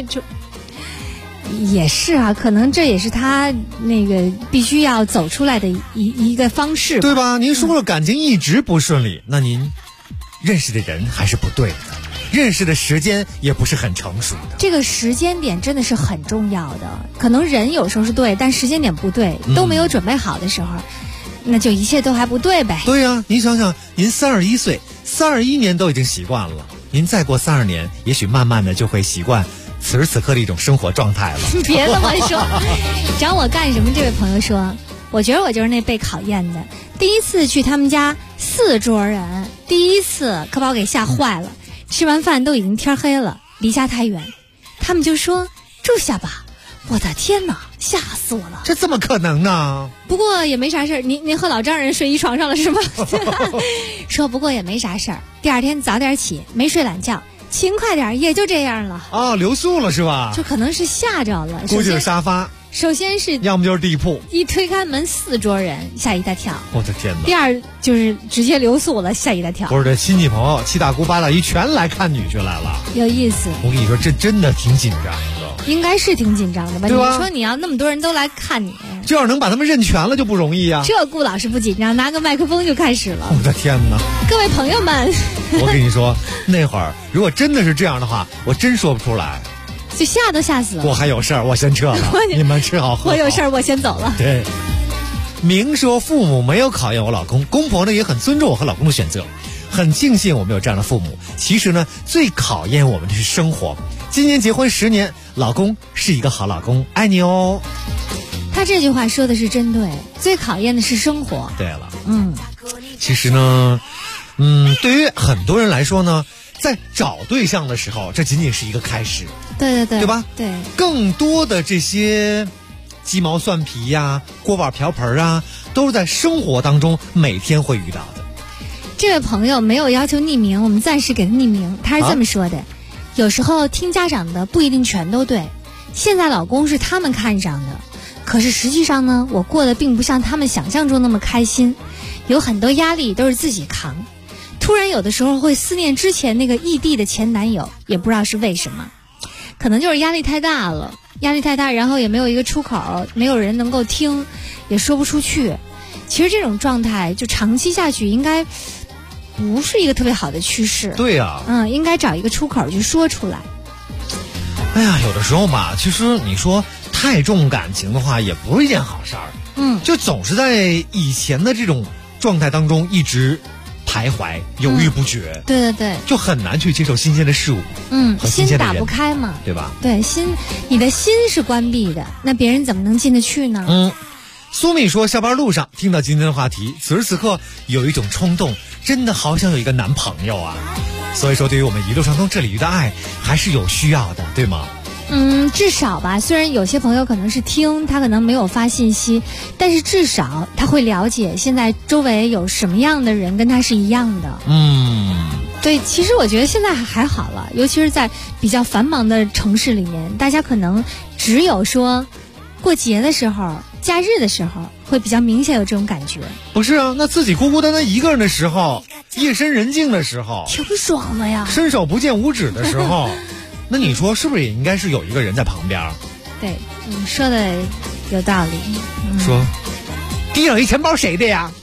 也是啊，可能这也是他那个必须要走出来的一个方式吧， 对吧？您说了感情一直不顺利，那您认识的人还是不对的，认识的时间也不是很成熟的。 这个时间点真的是很重要的，可能人有时候是对，但时间点不对，都没有准备好的时候，那就一切都还不对呗。 对呀，您想想，您31岁，31年都已经习惯了，您再过32年，也许慢慢的就会习惯此时此刻的一种生活状态了。 别这么说，找我干什么？这位朋友说，我觉得我就是那被考验的。第一次去他们家4桌人，第一次可把我给吓坏了。吃完饭都已经天黑了，离家太远，他们就说住下吧。我的天哪，吓死我了！ 这怎么可能呢？ 不过也没啥事儿，您和老丈人睡一床上了是吗？说不过也没啥事儿，第二天早点起，没睡懒觉。勤快点，也就这样了。 啊，留宿了是吧？ 就可能是吓着了。 估计是沙发。 首先是， 要么就是地铺。 一推开门，4桌人，吓一大跳。 我的天哪！ 第二就是直接留宿了，吓一大跳。 不是，这亲戚朋友七大姑八大姨全来看女婿来了， 有意思。 我跟你说，这真的挺紧张的。 应该是挺紧张的吧？ 对吧？ 你说你要那么多人都来看你， 这要能把他们认全了就不容易呀。 这顾老师不紧张，拿个麦克风就开始了。 我的天哪！ 各位朋友们， 我跟你说，那会儿如果真的是这样的话，我真说不出来， 就吓都吓死了。 我还有事儿，我先撤了。你们吃好喝好。 我有事儿，我先走了。 对。明说父母没有考验我老公，公婆呢也很尊重我和老公的选择，很庆幸我们有这样的父母。其实呢，最考验我们的是生活。今年结婚10年，老公是一个好老公，爱你哦。 他这句话说的是真对，最考验的是生活。 对了，其实呢，对于很多人来说呢，在找对象的时候，这仅仅是一个开始。 对吧？ 对， 更多的这些鸡毛蒜皮呀、锅碗瓢盆啊，都是在生活当中每天会遇到的。 这位朋友没有要求匿名，我们暂时给他匿名。他是这么说的。有时候听家长的不一定全都对，现在老公是他们看上的，可是实际上呢，我过得并不像他们想象中那么开心，有很多压力都是自己扛。突然有的时候会思念之前那个异地的前男友，也不知道是为什么，可能就是压力太大了，然后也没有一个出口，没有人能够听，也说不出去。其实这种状态就长期下去应该不是一个特别好的趋势。 对呀， 应该找一个出口去说出来。 哎呀，有的时候吧，其实你说太重感情的话，也不是一件好事儿。就总是在以前的这种状态当中一直徘徊，犹豫不决。 对， 就很难去接受新鲜的事物。 心打不开嘛， 对吧？ 对，你的心是关闭的，那别人怎么能进得去呢？ 苏蜜说，下班路上听到今天的话题，此时此刻有一种冲动，真的好想有一个男朋友啊。所以说，对于我们一路上通这领域的爱，还是有需要的，对吗？ 至少吧，虽然有些朋友可能是听，他可能没有发信息，但是至少他会了解现在周围有什么样的人跟他是一样的。对，其实我觉得现在还好了，尤其是在比较繁忙的城市里面，大家可能只有说过节的时候、假日的时候会比较明显有这种感觉。 不是啊，那自己孤孤单单一个人的时候，夜深人静的时候， 挺爽的呀。 伸手不见五指的时候，那你说是不是也应该是有一个人在旁边？ 对，你说的有道理。 说，地上一钱包谁的呀？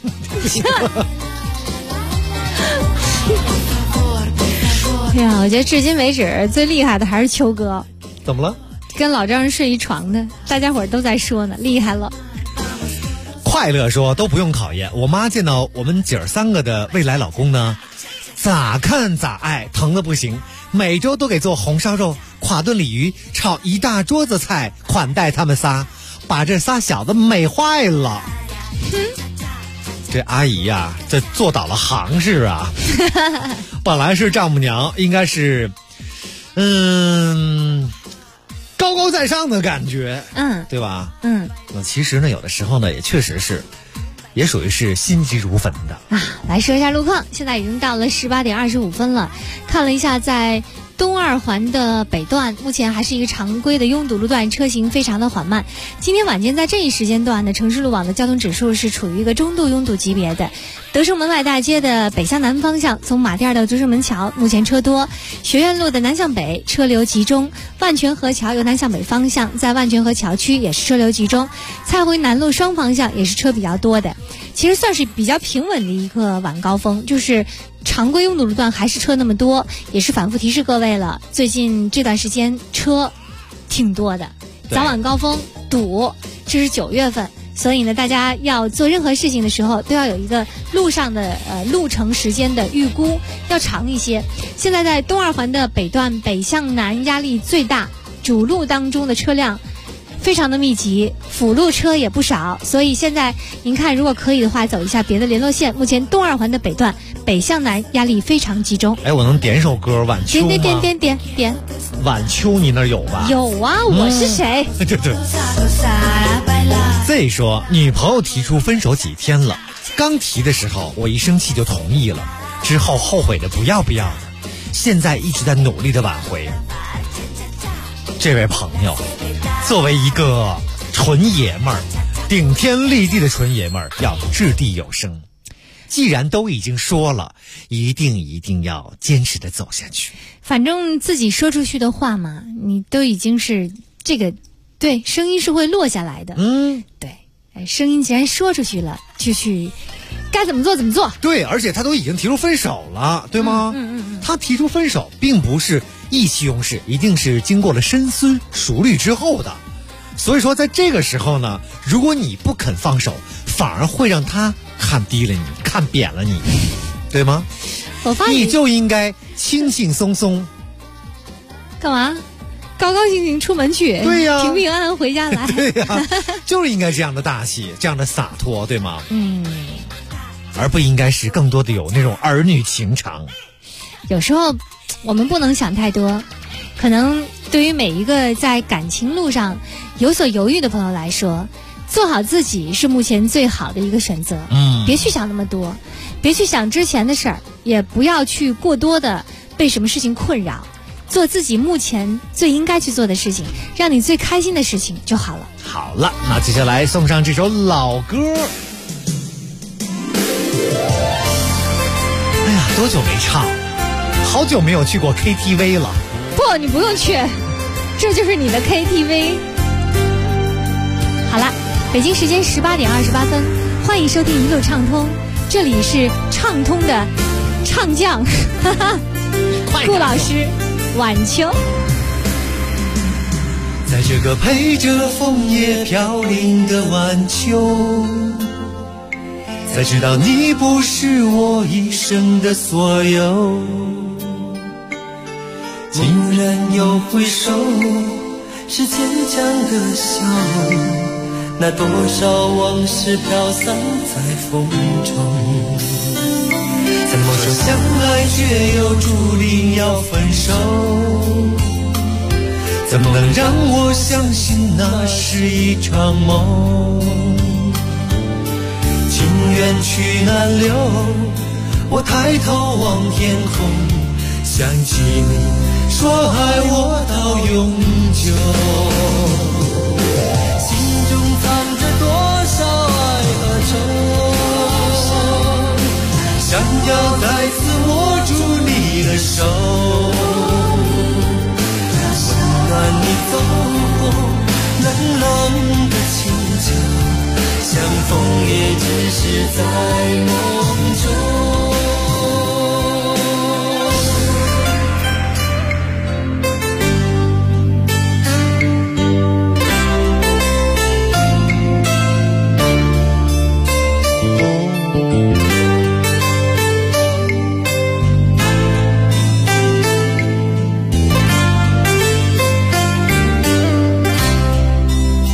哎呀，我觉得至今为止最厉害的还是秋哥。 怎么了？ 跟老丈人睡一床的，大家伙儿都在说呢，厉害了。 快乐说都不用考验，我妈见到我们姐儿3个的未来老公呢，咋看咋爱，疼得不行，每周都给做红烧肉、垮炖鲤鱼、炒一大桌子菜款待他们仨，把这仨小子美坏了。这阿姨呀，这做倒了行市啊！本来是丈母娘，应该是高高在上的感觉，对吧？那其实呢，有的时候呢，也确实是，也属于是心急如焚的啊。来说一下路况，现在已经到了18点25分了，看了一下在东二环的北段，目前还是一个常规的拥堵路段，车行非常的缓慢。今天晚间在这一时间段呢，城市路网的交通指数是处于一个中度拥堵级别的。德胜门外大街的北向南方向，从马甸到德胜门桥，目前车多；学院路的南向北车流集中；万泉河桥由南向北方向，在万泉河桥区也是车流集中；蔡回南路双方向也是车比较多的。其实算是比较平稳的一个晚高峰，就是常规拥堵路段还是车那么多，也是反复提示各位了。最近这段时间车挺多的，早晚高峰堵，这是9月份，所以呢，大家要做任何事情的时候都要有一个路上的路程时间的预估，要长一些。现在在东二环的北段北向南压力最大，主路当中的车辆非常的密集，辅路车也不少，所以现在您看，如果可以的话，走一下别的联络线。目前东二环的北段北向南压力非常集中。 我能点首歌晚秋吗？ 点晚秋你那儿有吧？ 有啊，我是谁？ 对。Z 说，女朋友提出分手几天了，刚提的时候我一生气就同意了，之后后悔的不要的，现在一直在努力的挽回。这位朋友，作为一个纯爷们儿，顶天立地的纯爷们儿，要掷地有声。既然都已经说了，一定要坚持的走下去。 反正自己说出去的话嘛，你都已经是这个，对，声音是会落下来的。对，声音既然说出去了，就去该怎么做怎么做。 对，而且他都已经提出分手了，对吗？他提出分手并不是意气用事，一定是经过了深思熟虑之后的。所以说在这个时候呢，如果你不肯放手，反而会让他看低了你，看扁了你，对吗？ 我发现你就应该轻轻松松， 干嘛？高高兴兴出门去， 对呀， 平平安安回家来， 对呀，就是应该这样的大气，这样的洒脱，对吗？而不应该是更多的有那种儿女情长。 有时候我们不能想太多，可能对于每一个在感情路上有所犹豫的朋友来说，做好自己是目前最好的一个选择。别去想那么多，别去想之前的事儿，也不要去过多的被什么事情困扰，做自己目前最应该去做的事情，让你最开心的事情就好了。 好了，那接下来送上这首老歌。哎呀，多久没唱？好久没有去过 KTV 了。 不，你不用去，这就是你的 KTV。好了，北京时间18点28分，欢迎收听一路畅通，这里是畅通的唱将，顾老师，晚秋。 在这个陪着枫叶飘零的晚秋，才知道你不是我一生的所有。蓦然又回首，是坚强的笑，那多少往事飘散在风中。怎么说相爱却又注定要分手？怎么能让我相信那是一场梦？情缘去难留，我抬头望天空，想起你说爱我到永久。心中藏着多少爱和愁，想要再次握住你的手，你走过冷冷的清秋，相逢也只是在梦中。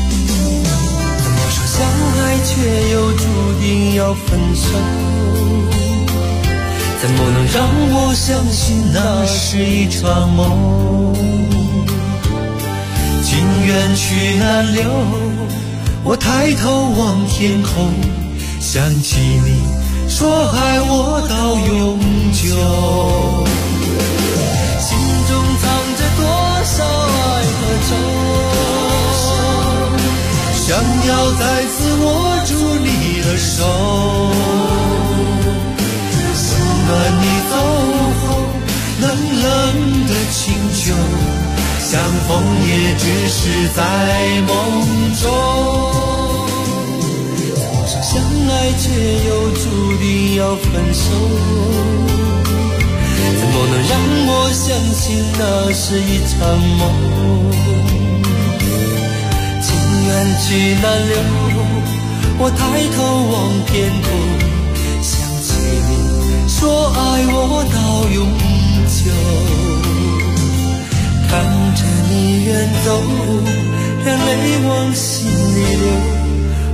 要分手， 怎么能让我相信那是一场梦？情缘去难留，我抬头望天空，想起你说爱我到永久，心中藏着多少爱和愁，想要再次握住你的手，温暖你走后冷冷的清秋，相逢也只是在梦中。相爱却又注定要分手，怎么能让我相信那是一场梦？情缘去难留，我抬头望天空，想起你说爱我到永久，看着你远走，让泪往心里流，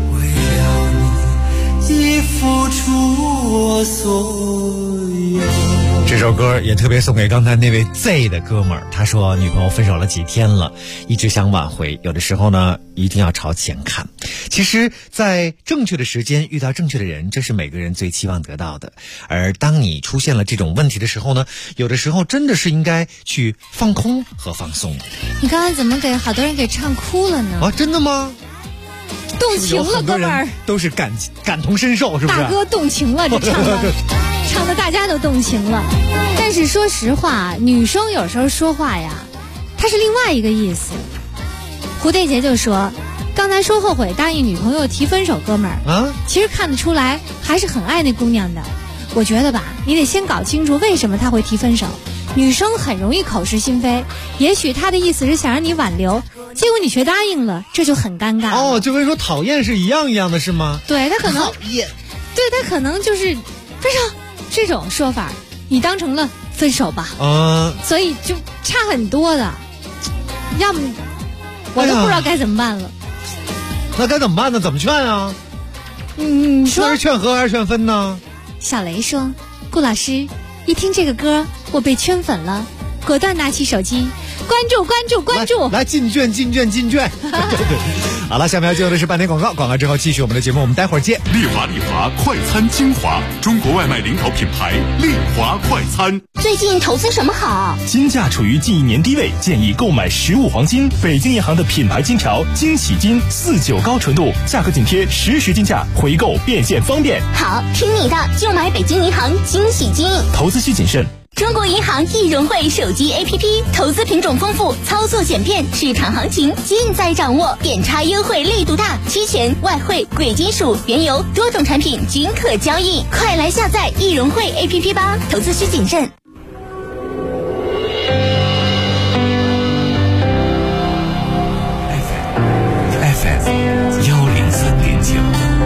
已付出我所有。 这首歌也特别送给刚才那位 Z 的哥们儿，他说女朋友分手了几天了，一直想挽回，有的时候呢一定要朝前看。其实在正确的时间遇到正确的人，这是每个人最期望得到的。而当你出现了这种问题的时候呢，有的时候真的是应该去放空和放松。 你刚才怎么给好多人给唱哭了呢？ 啊，真的吗？ 动情了，哥们儿， 都是感同身受，是不是？ 大哥动情了，这唱的大家都动情了。但是说实话，女生有时候说话呀，她是另外一个意思。蝴蝶结就说，刚才说后悔答应女朋友提分手，哥们儿啊，其实看得出来还是很爱那姑娘的。我觉得吧，你得先搞清楚为什么她会提分手。女生很容易口是心非，也许她的意思是想让你挽留，结果你却答应了，这就很尴尬。 哦，就跟说讨厌是一样的，是吗？ 对，他可能讨厌， 对他可能就是分手这种说法，你当成了分手吧。所以就差很多的，要么我都不知道该怎么办了。 那该怎么办呢？怎么劝啊？ 你说是劝和还是劝分呢？ 小雷说，顾老师一听这个歌，我被圈粉了，果断拿起手机关注， 来进券。好了，下面要进入的是半点广告，广告之后继续我们的节目，我们待会儿见。 丽华快餐精华，中国外卖领导品牌丽华快餐。 最近投资什么好？ 金价处于近1年低位，建议购买15黄金，北京银行的品牌金条金喜金49高纯度，价格紧贴实时金价，回购变现方便。 好，听你的，就买北京银行金喜金。 投资需谨慎。 中国银行易融汇手机 APP， 投资品种丰富，操作简便，市场行情尽在掌握，点差优惠力度大，期权、外汇、贵金属、原油多种产品均可交易，快来下载易融汇 APP 吧，投资需谨慎。 FM 103.9，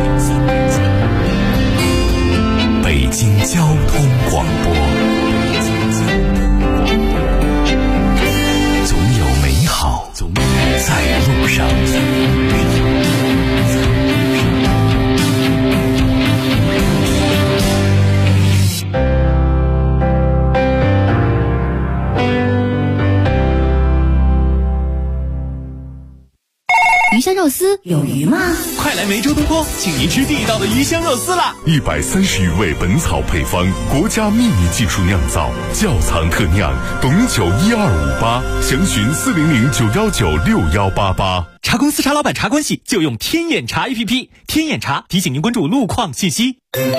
北京交通广播。总有美好在路上。 鱼香肉丝有鱼吗？ 快来梅州东坡，请您吃地道的鱼香肉丝啦 ！130余味本草配方，国家秘密技术酿造，窖藏特酿，董酒1258，详询40091961188。 茶公司茶老板茶关系就用天眼茶 APP， 天眼茶提醒您关注路况信息。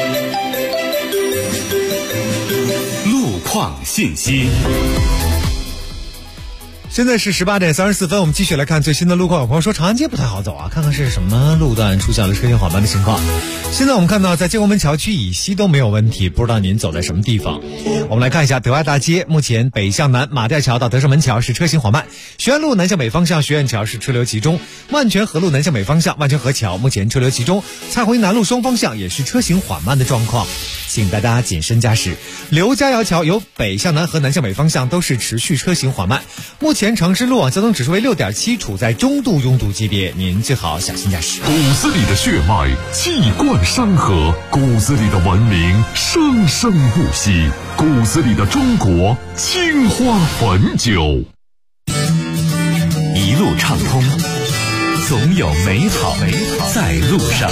路况信息。 现在是18点34分，我们继续来看最新的路况。有朋友说长安街不太好走啊，看看是什么路段出现了车行缓慢的情况。现在我们看到在建国门桥区以西都没有问题，不知道您走在什么地方。我们来看一下德爱大街，目前北向南马甸桥到德胜门桥是车行缓慢，学院路南向北方向学院桥是车流集中，万泉河路南向北方向万泉河桥目前车流集中，蔡回南路双方向也是车行缓慢的状况，请大家谨慎驾驶。刘家窑桥由北向南和南向北方向都是持续车行缓慢，目前前城市路网交通指数为6.7，处在中度拥堵级别，您最好小心驾驶。 骨子里的血脉气贯山河，骨子里的文明生生不息，骨子里的中国青花汾酒。 一路畅通，总有美好在路上。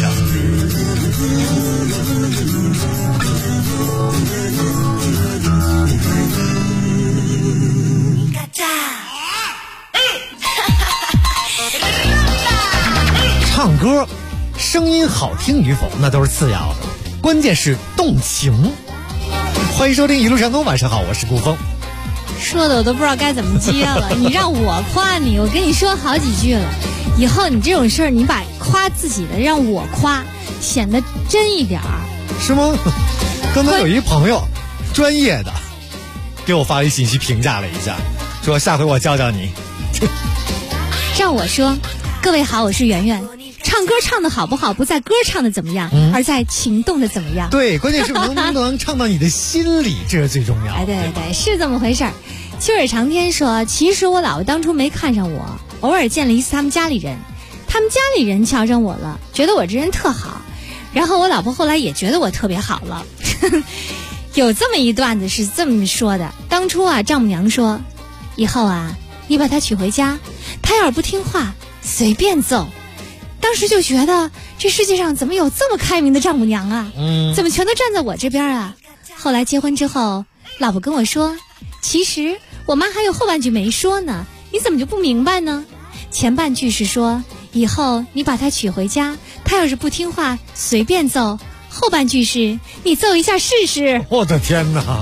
唱歌声音好听与否那都是次要的，关键是动情。欢迎收听一路畅通，晚上好，我是顾峰。 说的我都不知道该怎么接了，你让我夸你，我跟你说好几句了，以后你这种事儿你把夸自己的让我夸，显得真一点儿。 是吗？刚才有一朋友专业的给我发一信息评价了一下，说下回我教教你。 让我说，各位好，我是圆圆。唱歌唱的好不好，不在歌唱的怎么样，而在情动的怎么样。 对，关键是能不能唱到你的心里，这是最重要的。 哎，对，是这么回事儿。秋水长天说，其实我姥姥当初没看上我，偶尔见了一次他们家里人，他们家里人瞧上我了，觉得我这人特好，然后我老婆后来也觉得我特别好了。有这么一段子是这么说的，当初啊，丈母娘说，以后啊，你把他娶回家，他要是不听话，随便揍。当时就觉得这世界上怎么有这么开明的丈母娘啊？怎么全都站在我这边啊？后来结婚之后，老婆跟我说，其实我妈还有后半句没说呢，你怎么就不明白呢？前半句是说以后你把他娶回家，他要是不听话随便揍，后半句是你揍一下试试。 我的天哪！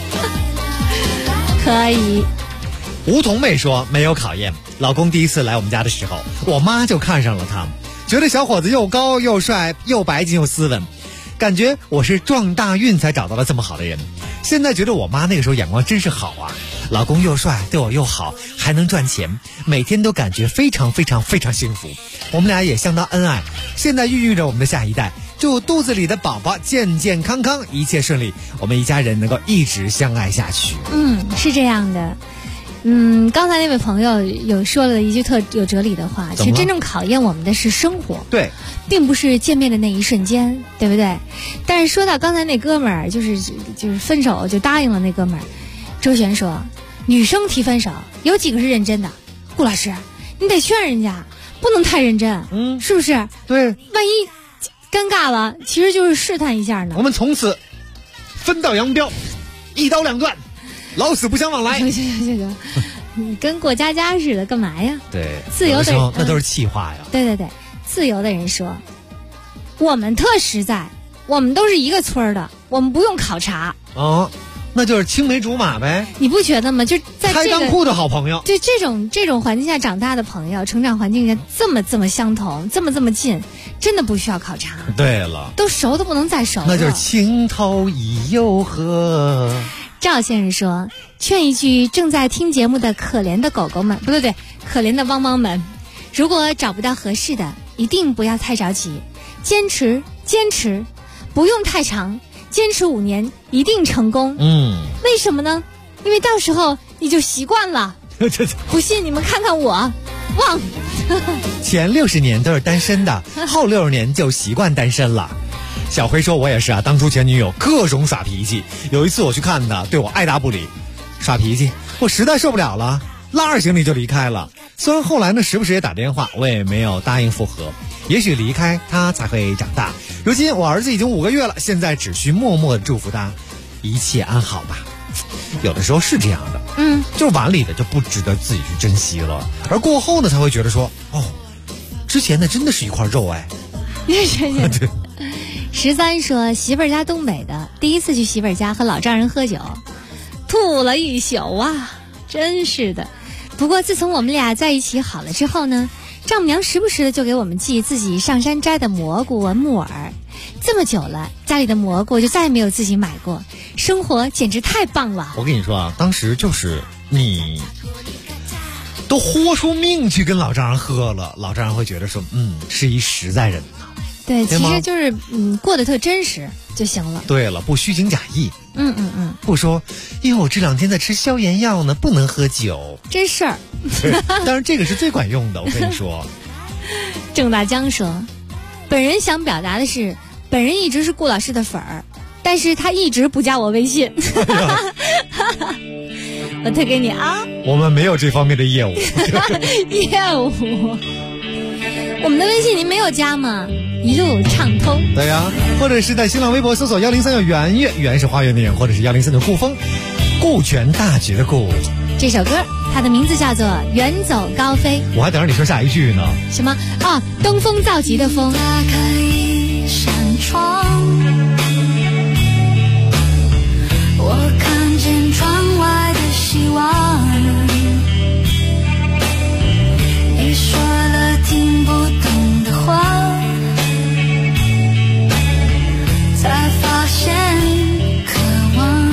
可以。 梧桐妹说没有考验，老公第一次来我们家的时候，我妈就看上了他，觉得小伙子又高又帅又白净又斯文，感觉我是撞大运才找到了这么好的人。现在觉得我妈那个时候眼光真是好啊，老公又帅对我又好，还能赚钱，每天都感觉非常非常非常幸福。我们俩也相当恩爱，现在孕育着我们的下一代，祝肚子里的宝宝健健康康，一切顺利，我们一家人能够一直相爱下去。 是这样的。刚才那位朋友有说了一句特有哲理的话，其实真正考验我们的是生活， 对， 并不是见面的那一瞬间，对不对？但是说到刚才那哥们儿，就是分手就答应了那哥们儿，周璇说，女生提分手有几个是认真的？顾老师，你得劝人家，不能太认真，是不是？ 对， 万一尴尬了，其实就是试探一下呢。 我们从此分道扬镳，一刀两断。老死不相往来。 行，你跟过家家似的，干嘛呀？ 对， 自由的人那都是气话呀。 对，自由的人说，我们特实在，我们都是一个村的，我们不用考察。 那就是青梅竹马呗。 你不觉得吗？就在开裆裤的好朋友， 对这种环境下长大的朋友，成长环境下这么相同，这么近，真的不需要考察。对了，都熟都不能再熟了。 那就是情投意又合。 赵先生说，劝一句正在听节目的可怜的狗狗们，不对，可怜的汪汪们，如果找不到合适的，一定不要太着急，坚持，不用太长，坚持5年一定成功。为什么呢？因为到时候你就习惯了。不信你们看看我，汪。 前60年都是单身的，后60年就习惯单身了。小辉说，我也是啊，当初前女友各种耍脾气，有一次我去看她，对我爱答不理，耍脾气，我实在受不了了，拉着行李就离开了。虽然后来呢时不时也打电话，我也没有答应复合，也许离开她才会长大。如今我儿子已经5个月了，现在只需默默地祝福他一切安好吧。有的时候是这样的，就是碗里的就不值得自己去珍惜了，而过后呢才会觉得说，之前的真的是一块肉哎。 13说，媳妇儿家东北的，第一次去媳妇儿家和老丈人喝酒，吐了一宿啊，真是的。不过自从我们俩在一起好了之后呢，丈母娘时不时的就给我们寄自己上山摘的蘑菇和木耳，这么久了，家里的蘑菇就再也没有自己买过，生活简直太棒了。 我跟你说啊，当时就是你都豁出命去跟老丈人喝了，老丈人会觉得说，是一实在人。 对，其实就是过得特真实就行了。 对了，不虚情假意。不说，我这2天在吃消炎药呢，不能喝酒。 真事儿。 当然这个是最管用的，我跟你说。 郑大江说，本人想表达的是，本人一直是顾老师的粉儿，但是他一直不加我微信。我推给你啊。 我们没有这方面的业务。 业务。我们的微信您没有加吗？一路畅通。 对呀，或者是在新浪微博搜索103圆月，圆是花园的圆，或者是103的顾风，顾全大局的顾。 这首歌它的名字叫做《远走高飞》。 我还等着你说下一句呢。 什么啊？登峰造极的峰。 打开一扇窗，我看见窗外的希望。你说了听不懂的话，才发现渴望。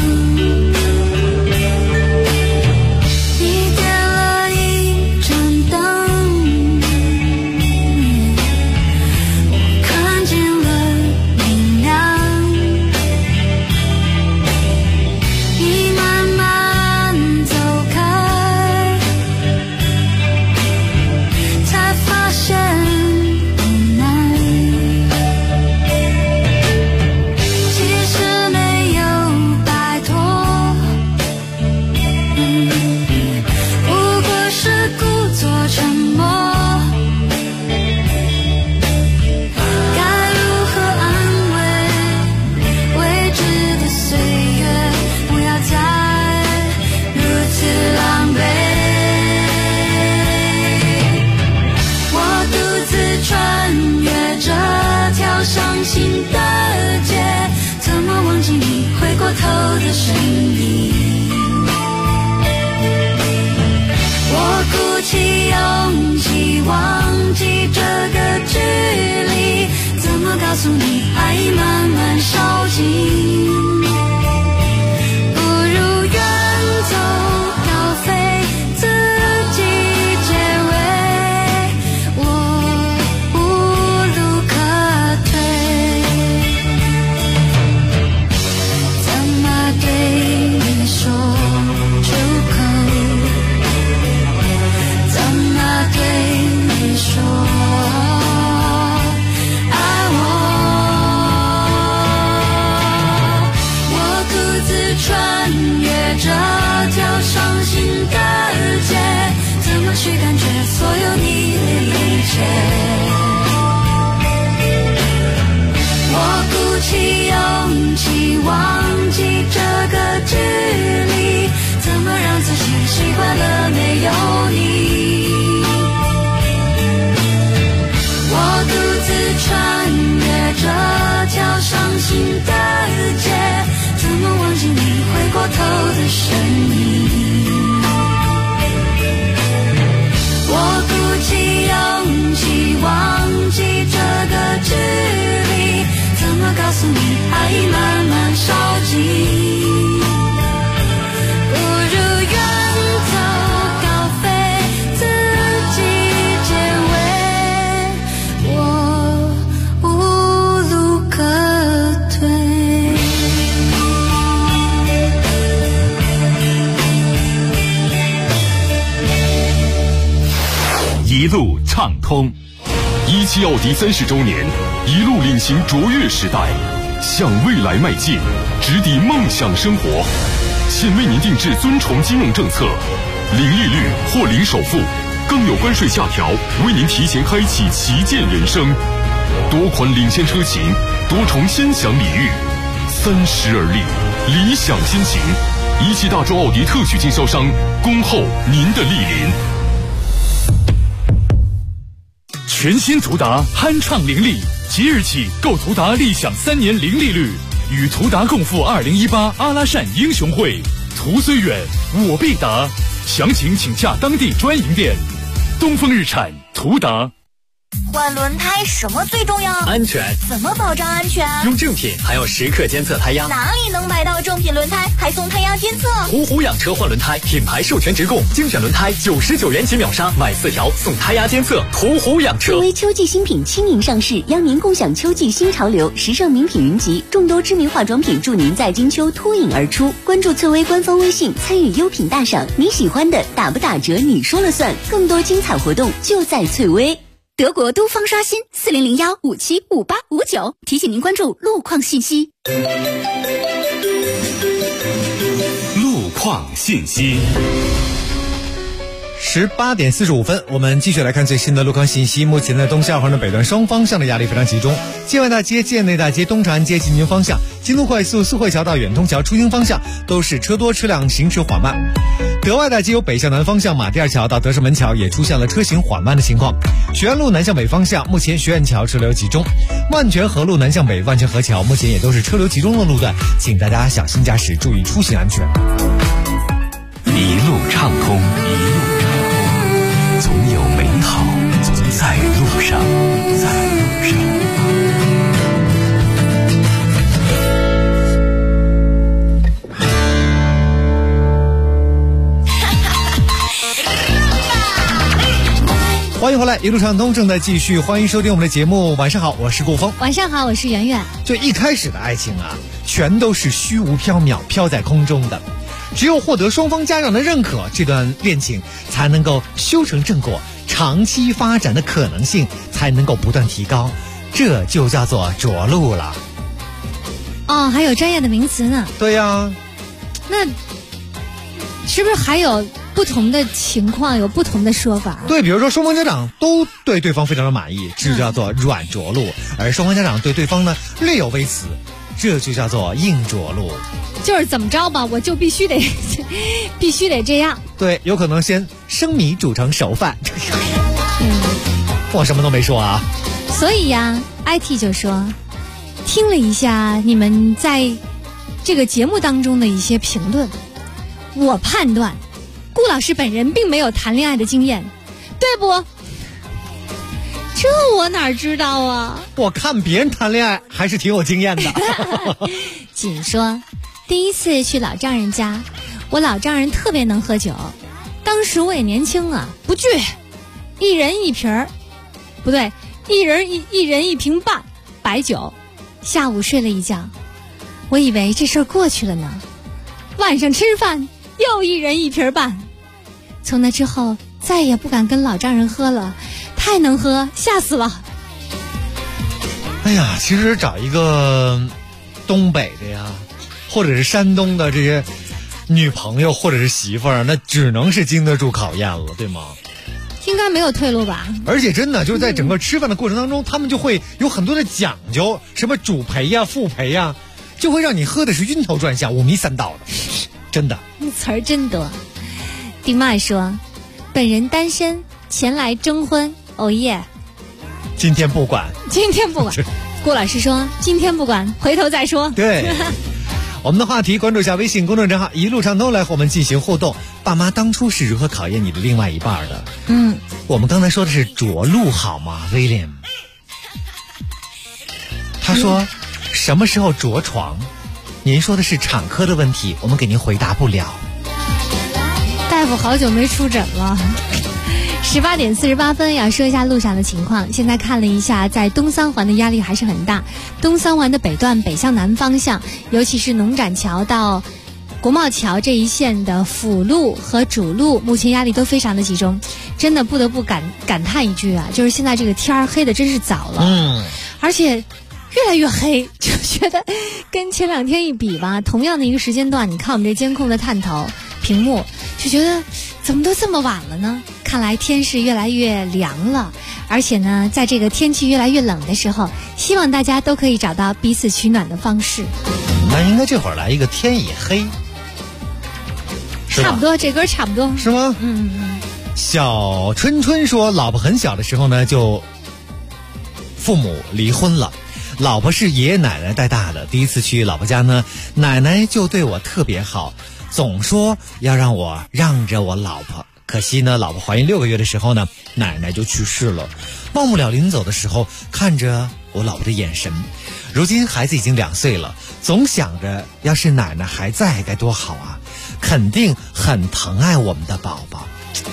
你点了一盏灯，我看见了明亮。你慢慢走开，才发现不难。其实没有摆脱，不过是故作沉默。该如何安慰未知的岁月？不要再如此狼狈。我独自穿越这条伤心的街，怎么忘记你回过头的身影？我鼓起勇气忘记这个距离，怎么告诉你爱已慢慢烧尽？不如远走高飞，自己结尾，我无路可退。怎么对你说出口？怎么对你说爱我？我独自穿越这条伤心的街，怎么去感觉所有你的一切？我鼓起勇气忘记这个距离，怎么让自己习惯了没有你？我独自穿越这条伤心的街，怎么忘记你回过头的身影？我鼓起勇气忘记这个距离，怎么告诉你爱已慢慢烧尽？不如远走高飞，自己结尾，我无路可退。 一路畅通，17奥迪30周年，一路领行卓越时代，向未来迈进，直抵梦想生活。现为您定制尊崇金融政策，零利率或零首付，更有关税下调，为您提前开启旗舰人生。多款领先车型，多重先享礼遇，30而立，理想先行。17大洲奥迪特许经销商，恭候您的莅临。 全新途达酣畅凌厉，即日起购途达立享3年零利率，与途达共赴2018阿拉善英雄会。途虽远，我必达。详情请洽当地专营店。东风日产途达。 换轮胎什么最重要？ 安全。 怎么保障安全？ 用正品，还要时刻监测胎压。 哪里能买到正品轮胎还送胎压监测？ 途虎养车换轮胎，品牌授权直供，精选轮胎99元起秒杀，买4条送胎压监测。途虎养车。 作为秋季新品轻盈上市，邀您共享秋季新潮流，时尚名品云集，众多知名化妆品助您在金秋脱颖而出。关注翠微官方微信，参与优品大赏，你喜欢的打不打折你说了算，更多精彩活动就在翠微。德国都方刷新4001575859，提醒您关注路况信息。 路况信息。 18点45分，我们继续来看最新的路况信息。目前在东西二环的北段双方向的压力非常集中，建外大街、建内大街、东长安街进京方向、京东快速、苏汇桥到远通桥出京方向都是车多车辆行驶缓慢。德外大街由北向南方向马甸二桥到德胜门桥也出现了车行缓慢的情况。学院路南向北方向，目前学院桥车流集中。万泉河路南向北，万泉河桥目前也都是车流集中的路段，请大家小心驾驶，注意出行安全。 一路畅通，一路总有美好在路上，在路上。 欢迎回来，一路畅通正在继续，欢迎收听我们的节目。晚上好，我是顾峰。 晚上好，我是圆圆。 就一开始的爱情啊，全都是虚无缥缈、飘在空中的。只有获得双方家长的认可，这段恋情才能够修成正果，长期发展的可能性才能够不断提高，这就叫做着陆了。 哦，还有专业的名词呢。 对呀。 那是不是还有不同的情况，有不同的说法？ 对，比如说双方家长都对对方非常的满意，这就叫做软着陆；而双方家长对对方呢略有微词，这就叫做硬着陆。 就是怎么着吧，我就必须得这样。 对，有可能先生米煮成熟饭。我什么都没说啊。 所以呀 ，IT 就说，听了一下你们在这个节目当中的一些评论，我判断顾老师本人并没有谈恋爱的经验，对不？这我哪知道啊？ 我看别人谈恋爱还是挺有经验的。 锦说，第一次去老丈人家，我老丈人特别能喝酒，当时我也年轻啊，不惧，一人一瓶儿，不对，一人一瓶半白酒。下午睡了一觉，我以为这事儿过去了呢。晚上吃饭又一人一瓶半，从那之后再也不敢跟老丈人喝了，太能喝，吓死了。 哎呀，其实找一个东北的呀，或者是山东的这些女朋友或者是媳妇儿，那只能是经得住考验了，对吗？ 应该没有退路吧。 而且真的就是在整个吃饭的过程当中，他们就会有很多的讲究，什么主陪呀、副陪呀，就会让你喝的是晕头转向、五迷三道的，真的。 词儿真多。丁麦说，本人单身，前来征婚，哦耶。 今天不管。 顾老师说，今天不管，回头再说。 对。我们的话题，关注一下微信公众账号一路畅通，来和我们进行互动。爸妈当初是如何考验你的另外一半的？我们刚才说的是着陆好吗，威廉？他说，什么时候着床？您说的是产科的问题，我们给您回答不了。 大夫好久没出诊了。18点48分，要说一下路上的情况。现在看了一下，在东三环的压力还是很大。东三环的北段北向南方向，尤其是农展桥到国贸桥这一线的辅路和主路，目前压力都非常的集中。真的不得不感叹一句啊，就是现在这个天儿黑的真是早了。而且越来越黑，就觉得跟前2天一比吧，同样的一个时间段，你看我们这监控的探头屏幕，就觉得怎么都这么晚了呢？看来天是越来越凉了，而且呢，在这个天气越来越冷的时候，希望大家都可以找到彼此取暖的方式。 那应该这会儿来一个天已黑， 差不多，这歌差不多是吗？小春春说，老婆很小的时候呢，就父母离婚了，老婆是爷爷奶奶带大的。第一次去老婆家呢，奶奶就对我特别好，总说要让我让着我老婆。 可惜呢，老婆怀孕6个月的时候呢，奶奶就去世了。忘不了临走的时候看着我老婆的眼神。如今孩子已经2岁了，总想着要是奶奶还在该多好啊，肯定很疼爱我们的宝宝。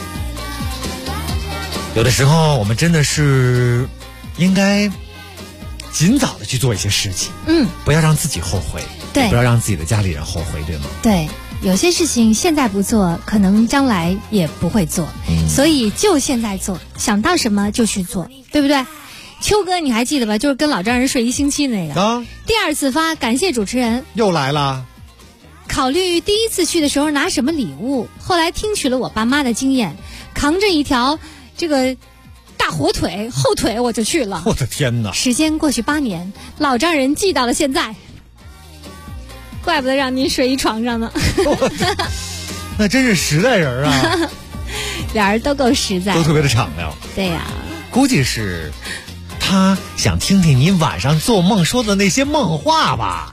有的时候我们真的是应该尽早的去做一些事情，不要让自己后悔， 对， 不要让自己的家里人后悔，对吗？ 对，有些事情现在不做，可能将来也不会做，所以就现在做，想到什么就去做，对不对？秋哥你还记得吧，就是跟老丈人睡1星期那个第2次发感谢主持人又来了， 考虑第1次去的时候拿什么礼物，后来听取了我爸妈的经验，扛着一条这个大火腿后腿我就去了。 我的天哪， 时间过去8年，老丈人记到了现在，怪不得让您睡一床上呢。 那真是实在人啊。 俩人都够实在， 都特别的敞亮。 对呀， 估计是他想听听你晚上做梦说的那些梦话吧。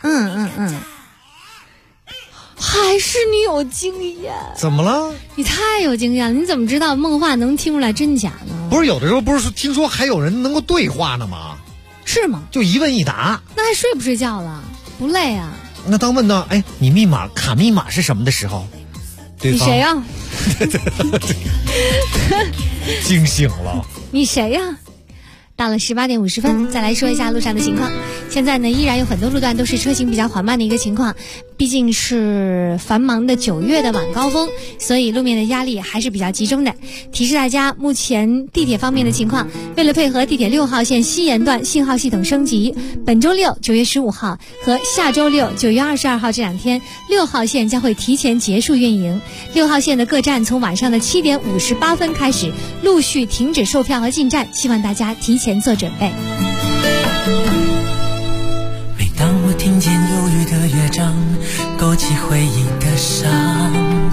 还是你有经验。 怎么了？ 你太有经验了，你怎么知道梦话能听出来真假呢？ 不是有的时候不是听说还有人能够对话呢吗？ 是吗？ 就一问一答。 那还睡不睡觉了？不累啊？ 那当问到你卡密码是什么的时候， 你谁呀？ 惊醒了。 你谁呀？到了18点50分，再来说一下路上的情况。现在呢，依然有很多路段都是车行比较缓慢的一个情况，毕竟是繁忙的9月的晚高峰，所以路面的压力还是比较集中的。提示大家，目前地铁方面的情况，为了配合地铁6号线西延段信号系统升级，本周六9月15号和下周六9月22号这2天，6号线将会提前结束运营。6号线的各站从晚上的7点58分开始陆续停止售票和进站，希望大家提前做准备。 每当我听见忧郁的乐章，勾起回忆的伤，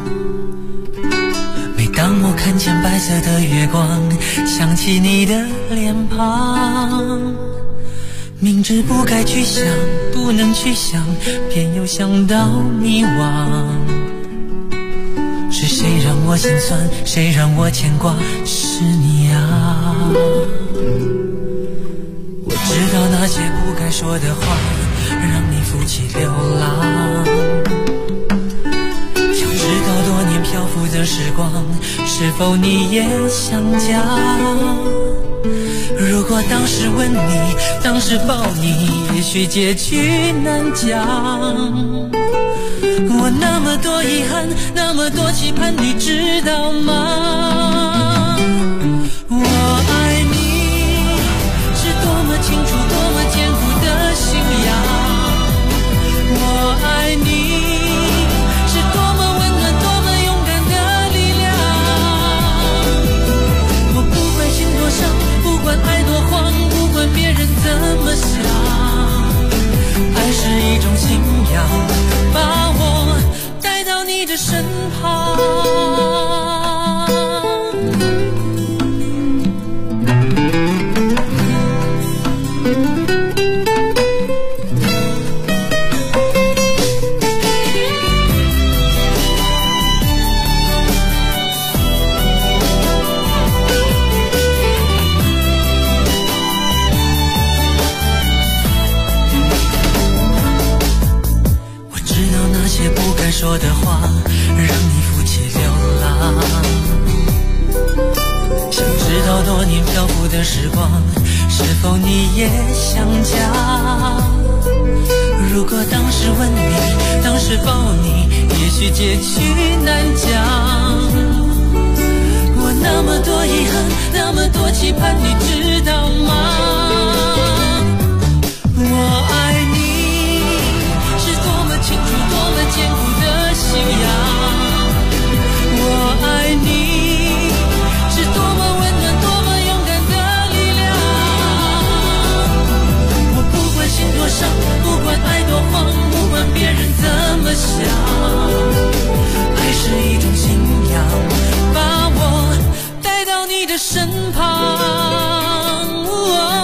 每当我看见白色的月光，想起你的脸庞，明知不该去想，不能去想，偏又想到迷惘。是谁让我心酸，谁让我牵挂，是你啊。我知道那些不该说的话，让你负气流浪。想知道多年漂浮的时光，是否你也想家？如果当时吻你，当时抱你，也许结局难讲。我那么多遗憾，那么多期盼，你知道吗？我爱你是多么清楚，多么坚固的信仰。我爱你是多么温暖，多么勇敢的力量。我不管心多伤，不管爱多慌，不管别人怎么想，爱是一种信仰，把我带到你的身旁。说的话让你负气流浪，想知道多年漂浮的时光，是否你也想家？如果当时吻你，当时抱你，也许结局难讲。我那么多遗憾，那么多期盼，你知道吗？我爱你是多么清楚，多么坚固的信仰。我爱你是多么温暖，多么勇敢的力量。我不管心多伤，不管爱多慌，不管别人怎么想，爱是一种信仰，把我带到你的身旁。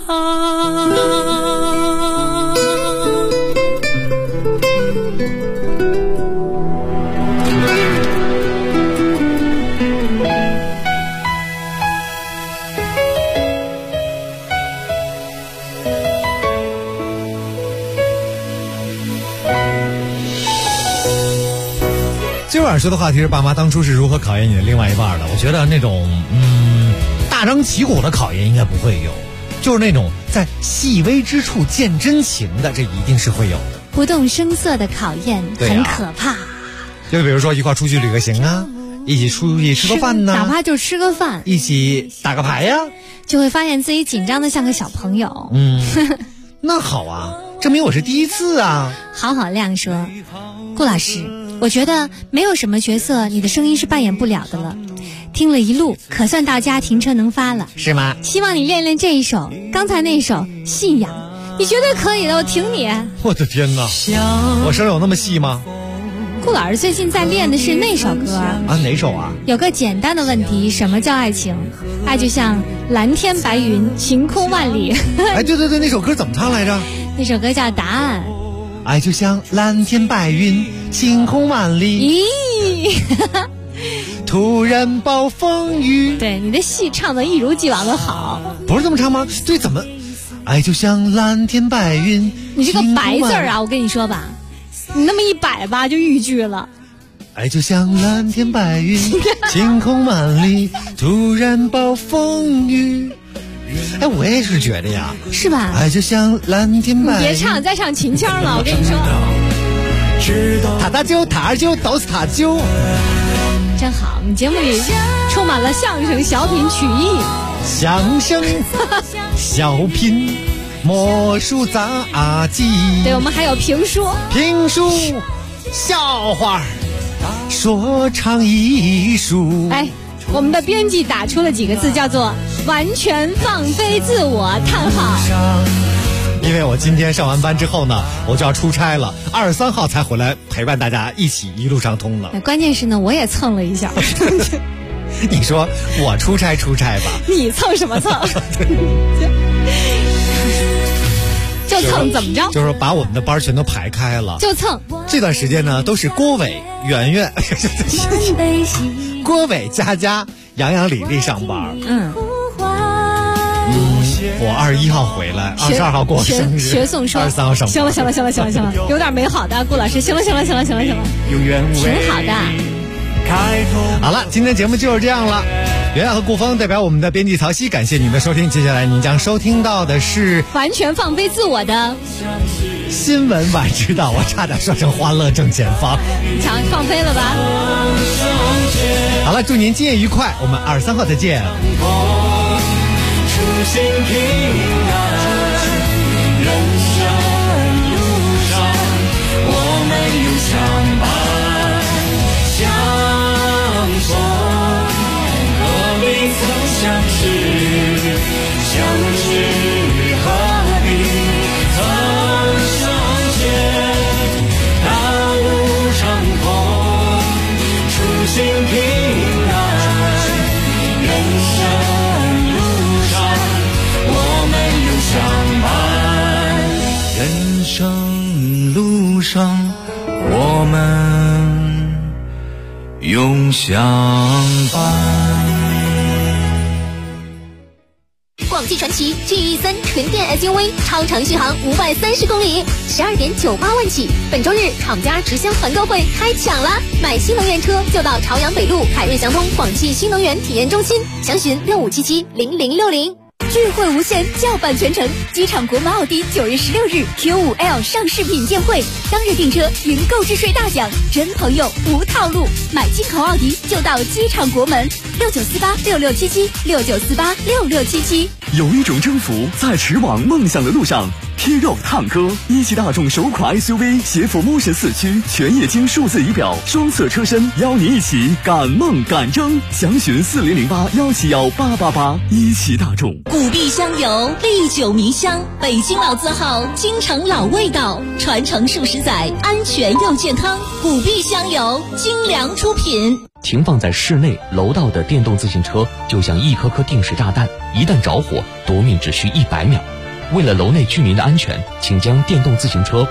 最晚说的话题是爸妈当初是如何考验你的另外一半的。我觉得那种大张旗鼓的考验应该不会有，就是那种在细微之处见真情的，这一定是会有的。 不动声色的考验很可怕。 就比如说一块出去旅个行啊，一起出去吃个饭呐， 哪怕就吃个饭， 一起打个牌呀， 就会发现自己紧张的像个小朋友。 那好啊，证明我是第一次啊。 好好亮说，顾老师，我觉得没有什么角色你的声音是扮演不了的了。听了一路，可算到家停车能发了， 是吗？ 希望你练练这一首，刚才那首《信仰》，你绝对可以的，我挺你。 我的天哪，我声有那么细吗？ 顾老师最近在练的是那首歌啊， 哪首啊？ 有个简单的问题，什么叫爱情？爱就像蓝天白云，晴空万里。 哎，对对对，那首歌怎么唱来着？ 那首歌叫《答案》。 爱就像蓝天白云，晴空万里。 咦， 突然暴风雨。 对，你的戏唱得一如既往的好。 不是这么唱吗？对，怎么？爱就像蓝天白云。 你这个白字啊，我跟你说吧，你那么一摆吧，就豫剧了。 爱就像蓝天白云，晴空万里，突然暴风雨。哎，我也是觉得呀， 是吧？ 爱就像蓝天白云。 你别唱，再唱秦腔了，我跟你说。 塔塔啾，塔儿啾，都是塔啾。 真好，我们节目里充满了相声、小品、曲艺。 相声、小品、魔术杂技。 对，我们还有评书、 笑话、说唱艺术。 哎，我们的编辑打出了几个字，叫做完全放飞自我，叹号。 因为我今天上完班之后呢，我就要出差了，23号才回来陪伴大家一起一路上通了。 关键是呢，我也蹭了一下。 你说我出差吧， 你蹭什么蹭？就蹭怎么着？ 就是把我们的班全都排开了， 就蹭。 这段时间呢，都是郭伟、圆圆、郭伟、佳佳、杨洋、李丽上班。我21号回来，22号过生日， 学送说 23号上班。 行了，有点美好的顾老师，行了，挺好的。 好了，今天节目就是这样了。袁亚和顾峰代表我们的编辑曹曦，感谢您的收听。接下来您将收听到的是完全放飞自我的新闻晚知道，我差点说成欢乐正前方。 瞧，放飞了吧？ 好了，祝您今夜愉快，我们23号再见。 出行平安，人生路上我们有相伴相逢，何必曾相识，相识何必曾相见，大路长空，出行平安，人生相伴，人生路上我们永相伴。 广汽传祺 GE3 纯电 SUV 超长续航530公里，12.98万起。本周日厂家直销团购会开抢了，买新能源车就到朝阳北路凯瑞祥通广汽新能源体验中心，详询65770060。智慧无限，叫板全程。机场国门奥迪9月16日 Q5L 上市品鉴会，当日订车云购置税大奖，真朋友无套路，买进口奥迪就到机场国门，69486677，69486677。 有一种征服在驰往梦想的路上。贴肉探歌，一汽大众首款 SUV 携辅 Motion 4驱全液晶数字仪表，双色车身，邀您一起赶梦赶征。详询4008171888。一汽大众。 古碧香油，历久弥香，北京老字号，京城老味道，传承数十载，安全又健康。古碧香油，精良出品。 停放在室内楼道的电动自行车就像一颗颗定时炸弹，一旦着火，夺命只需100秒。 为了楼内居民的安全，请将电动自行车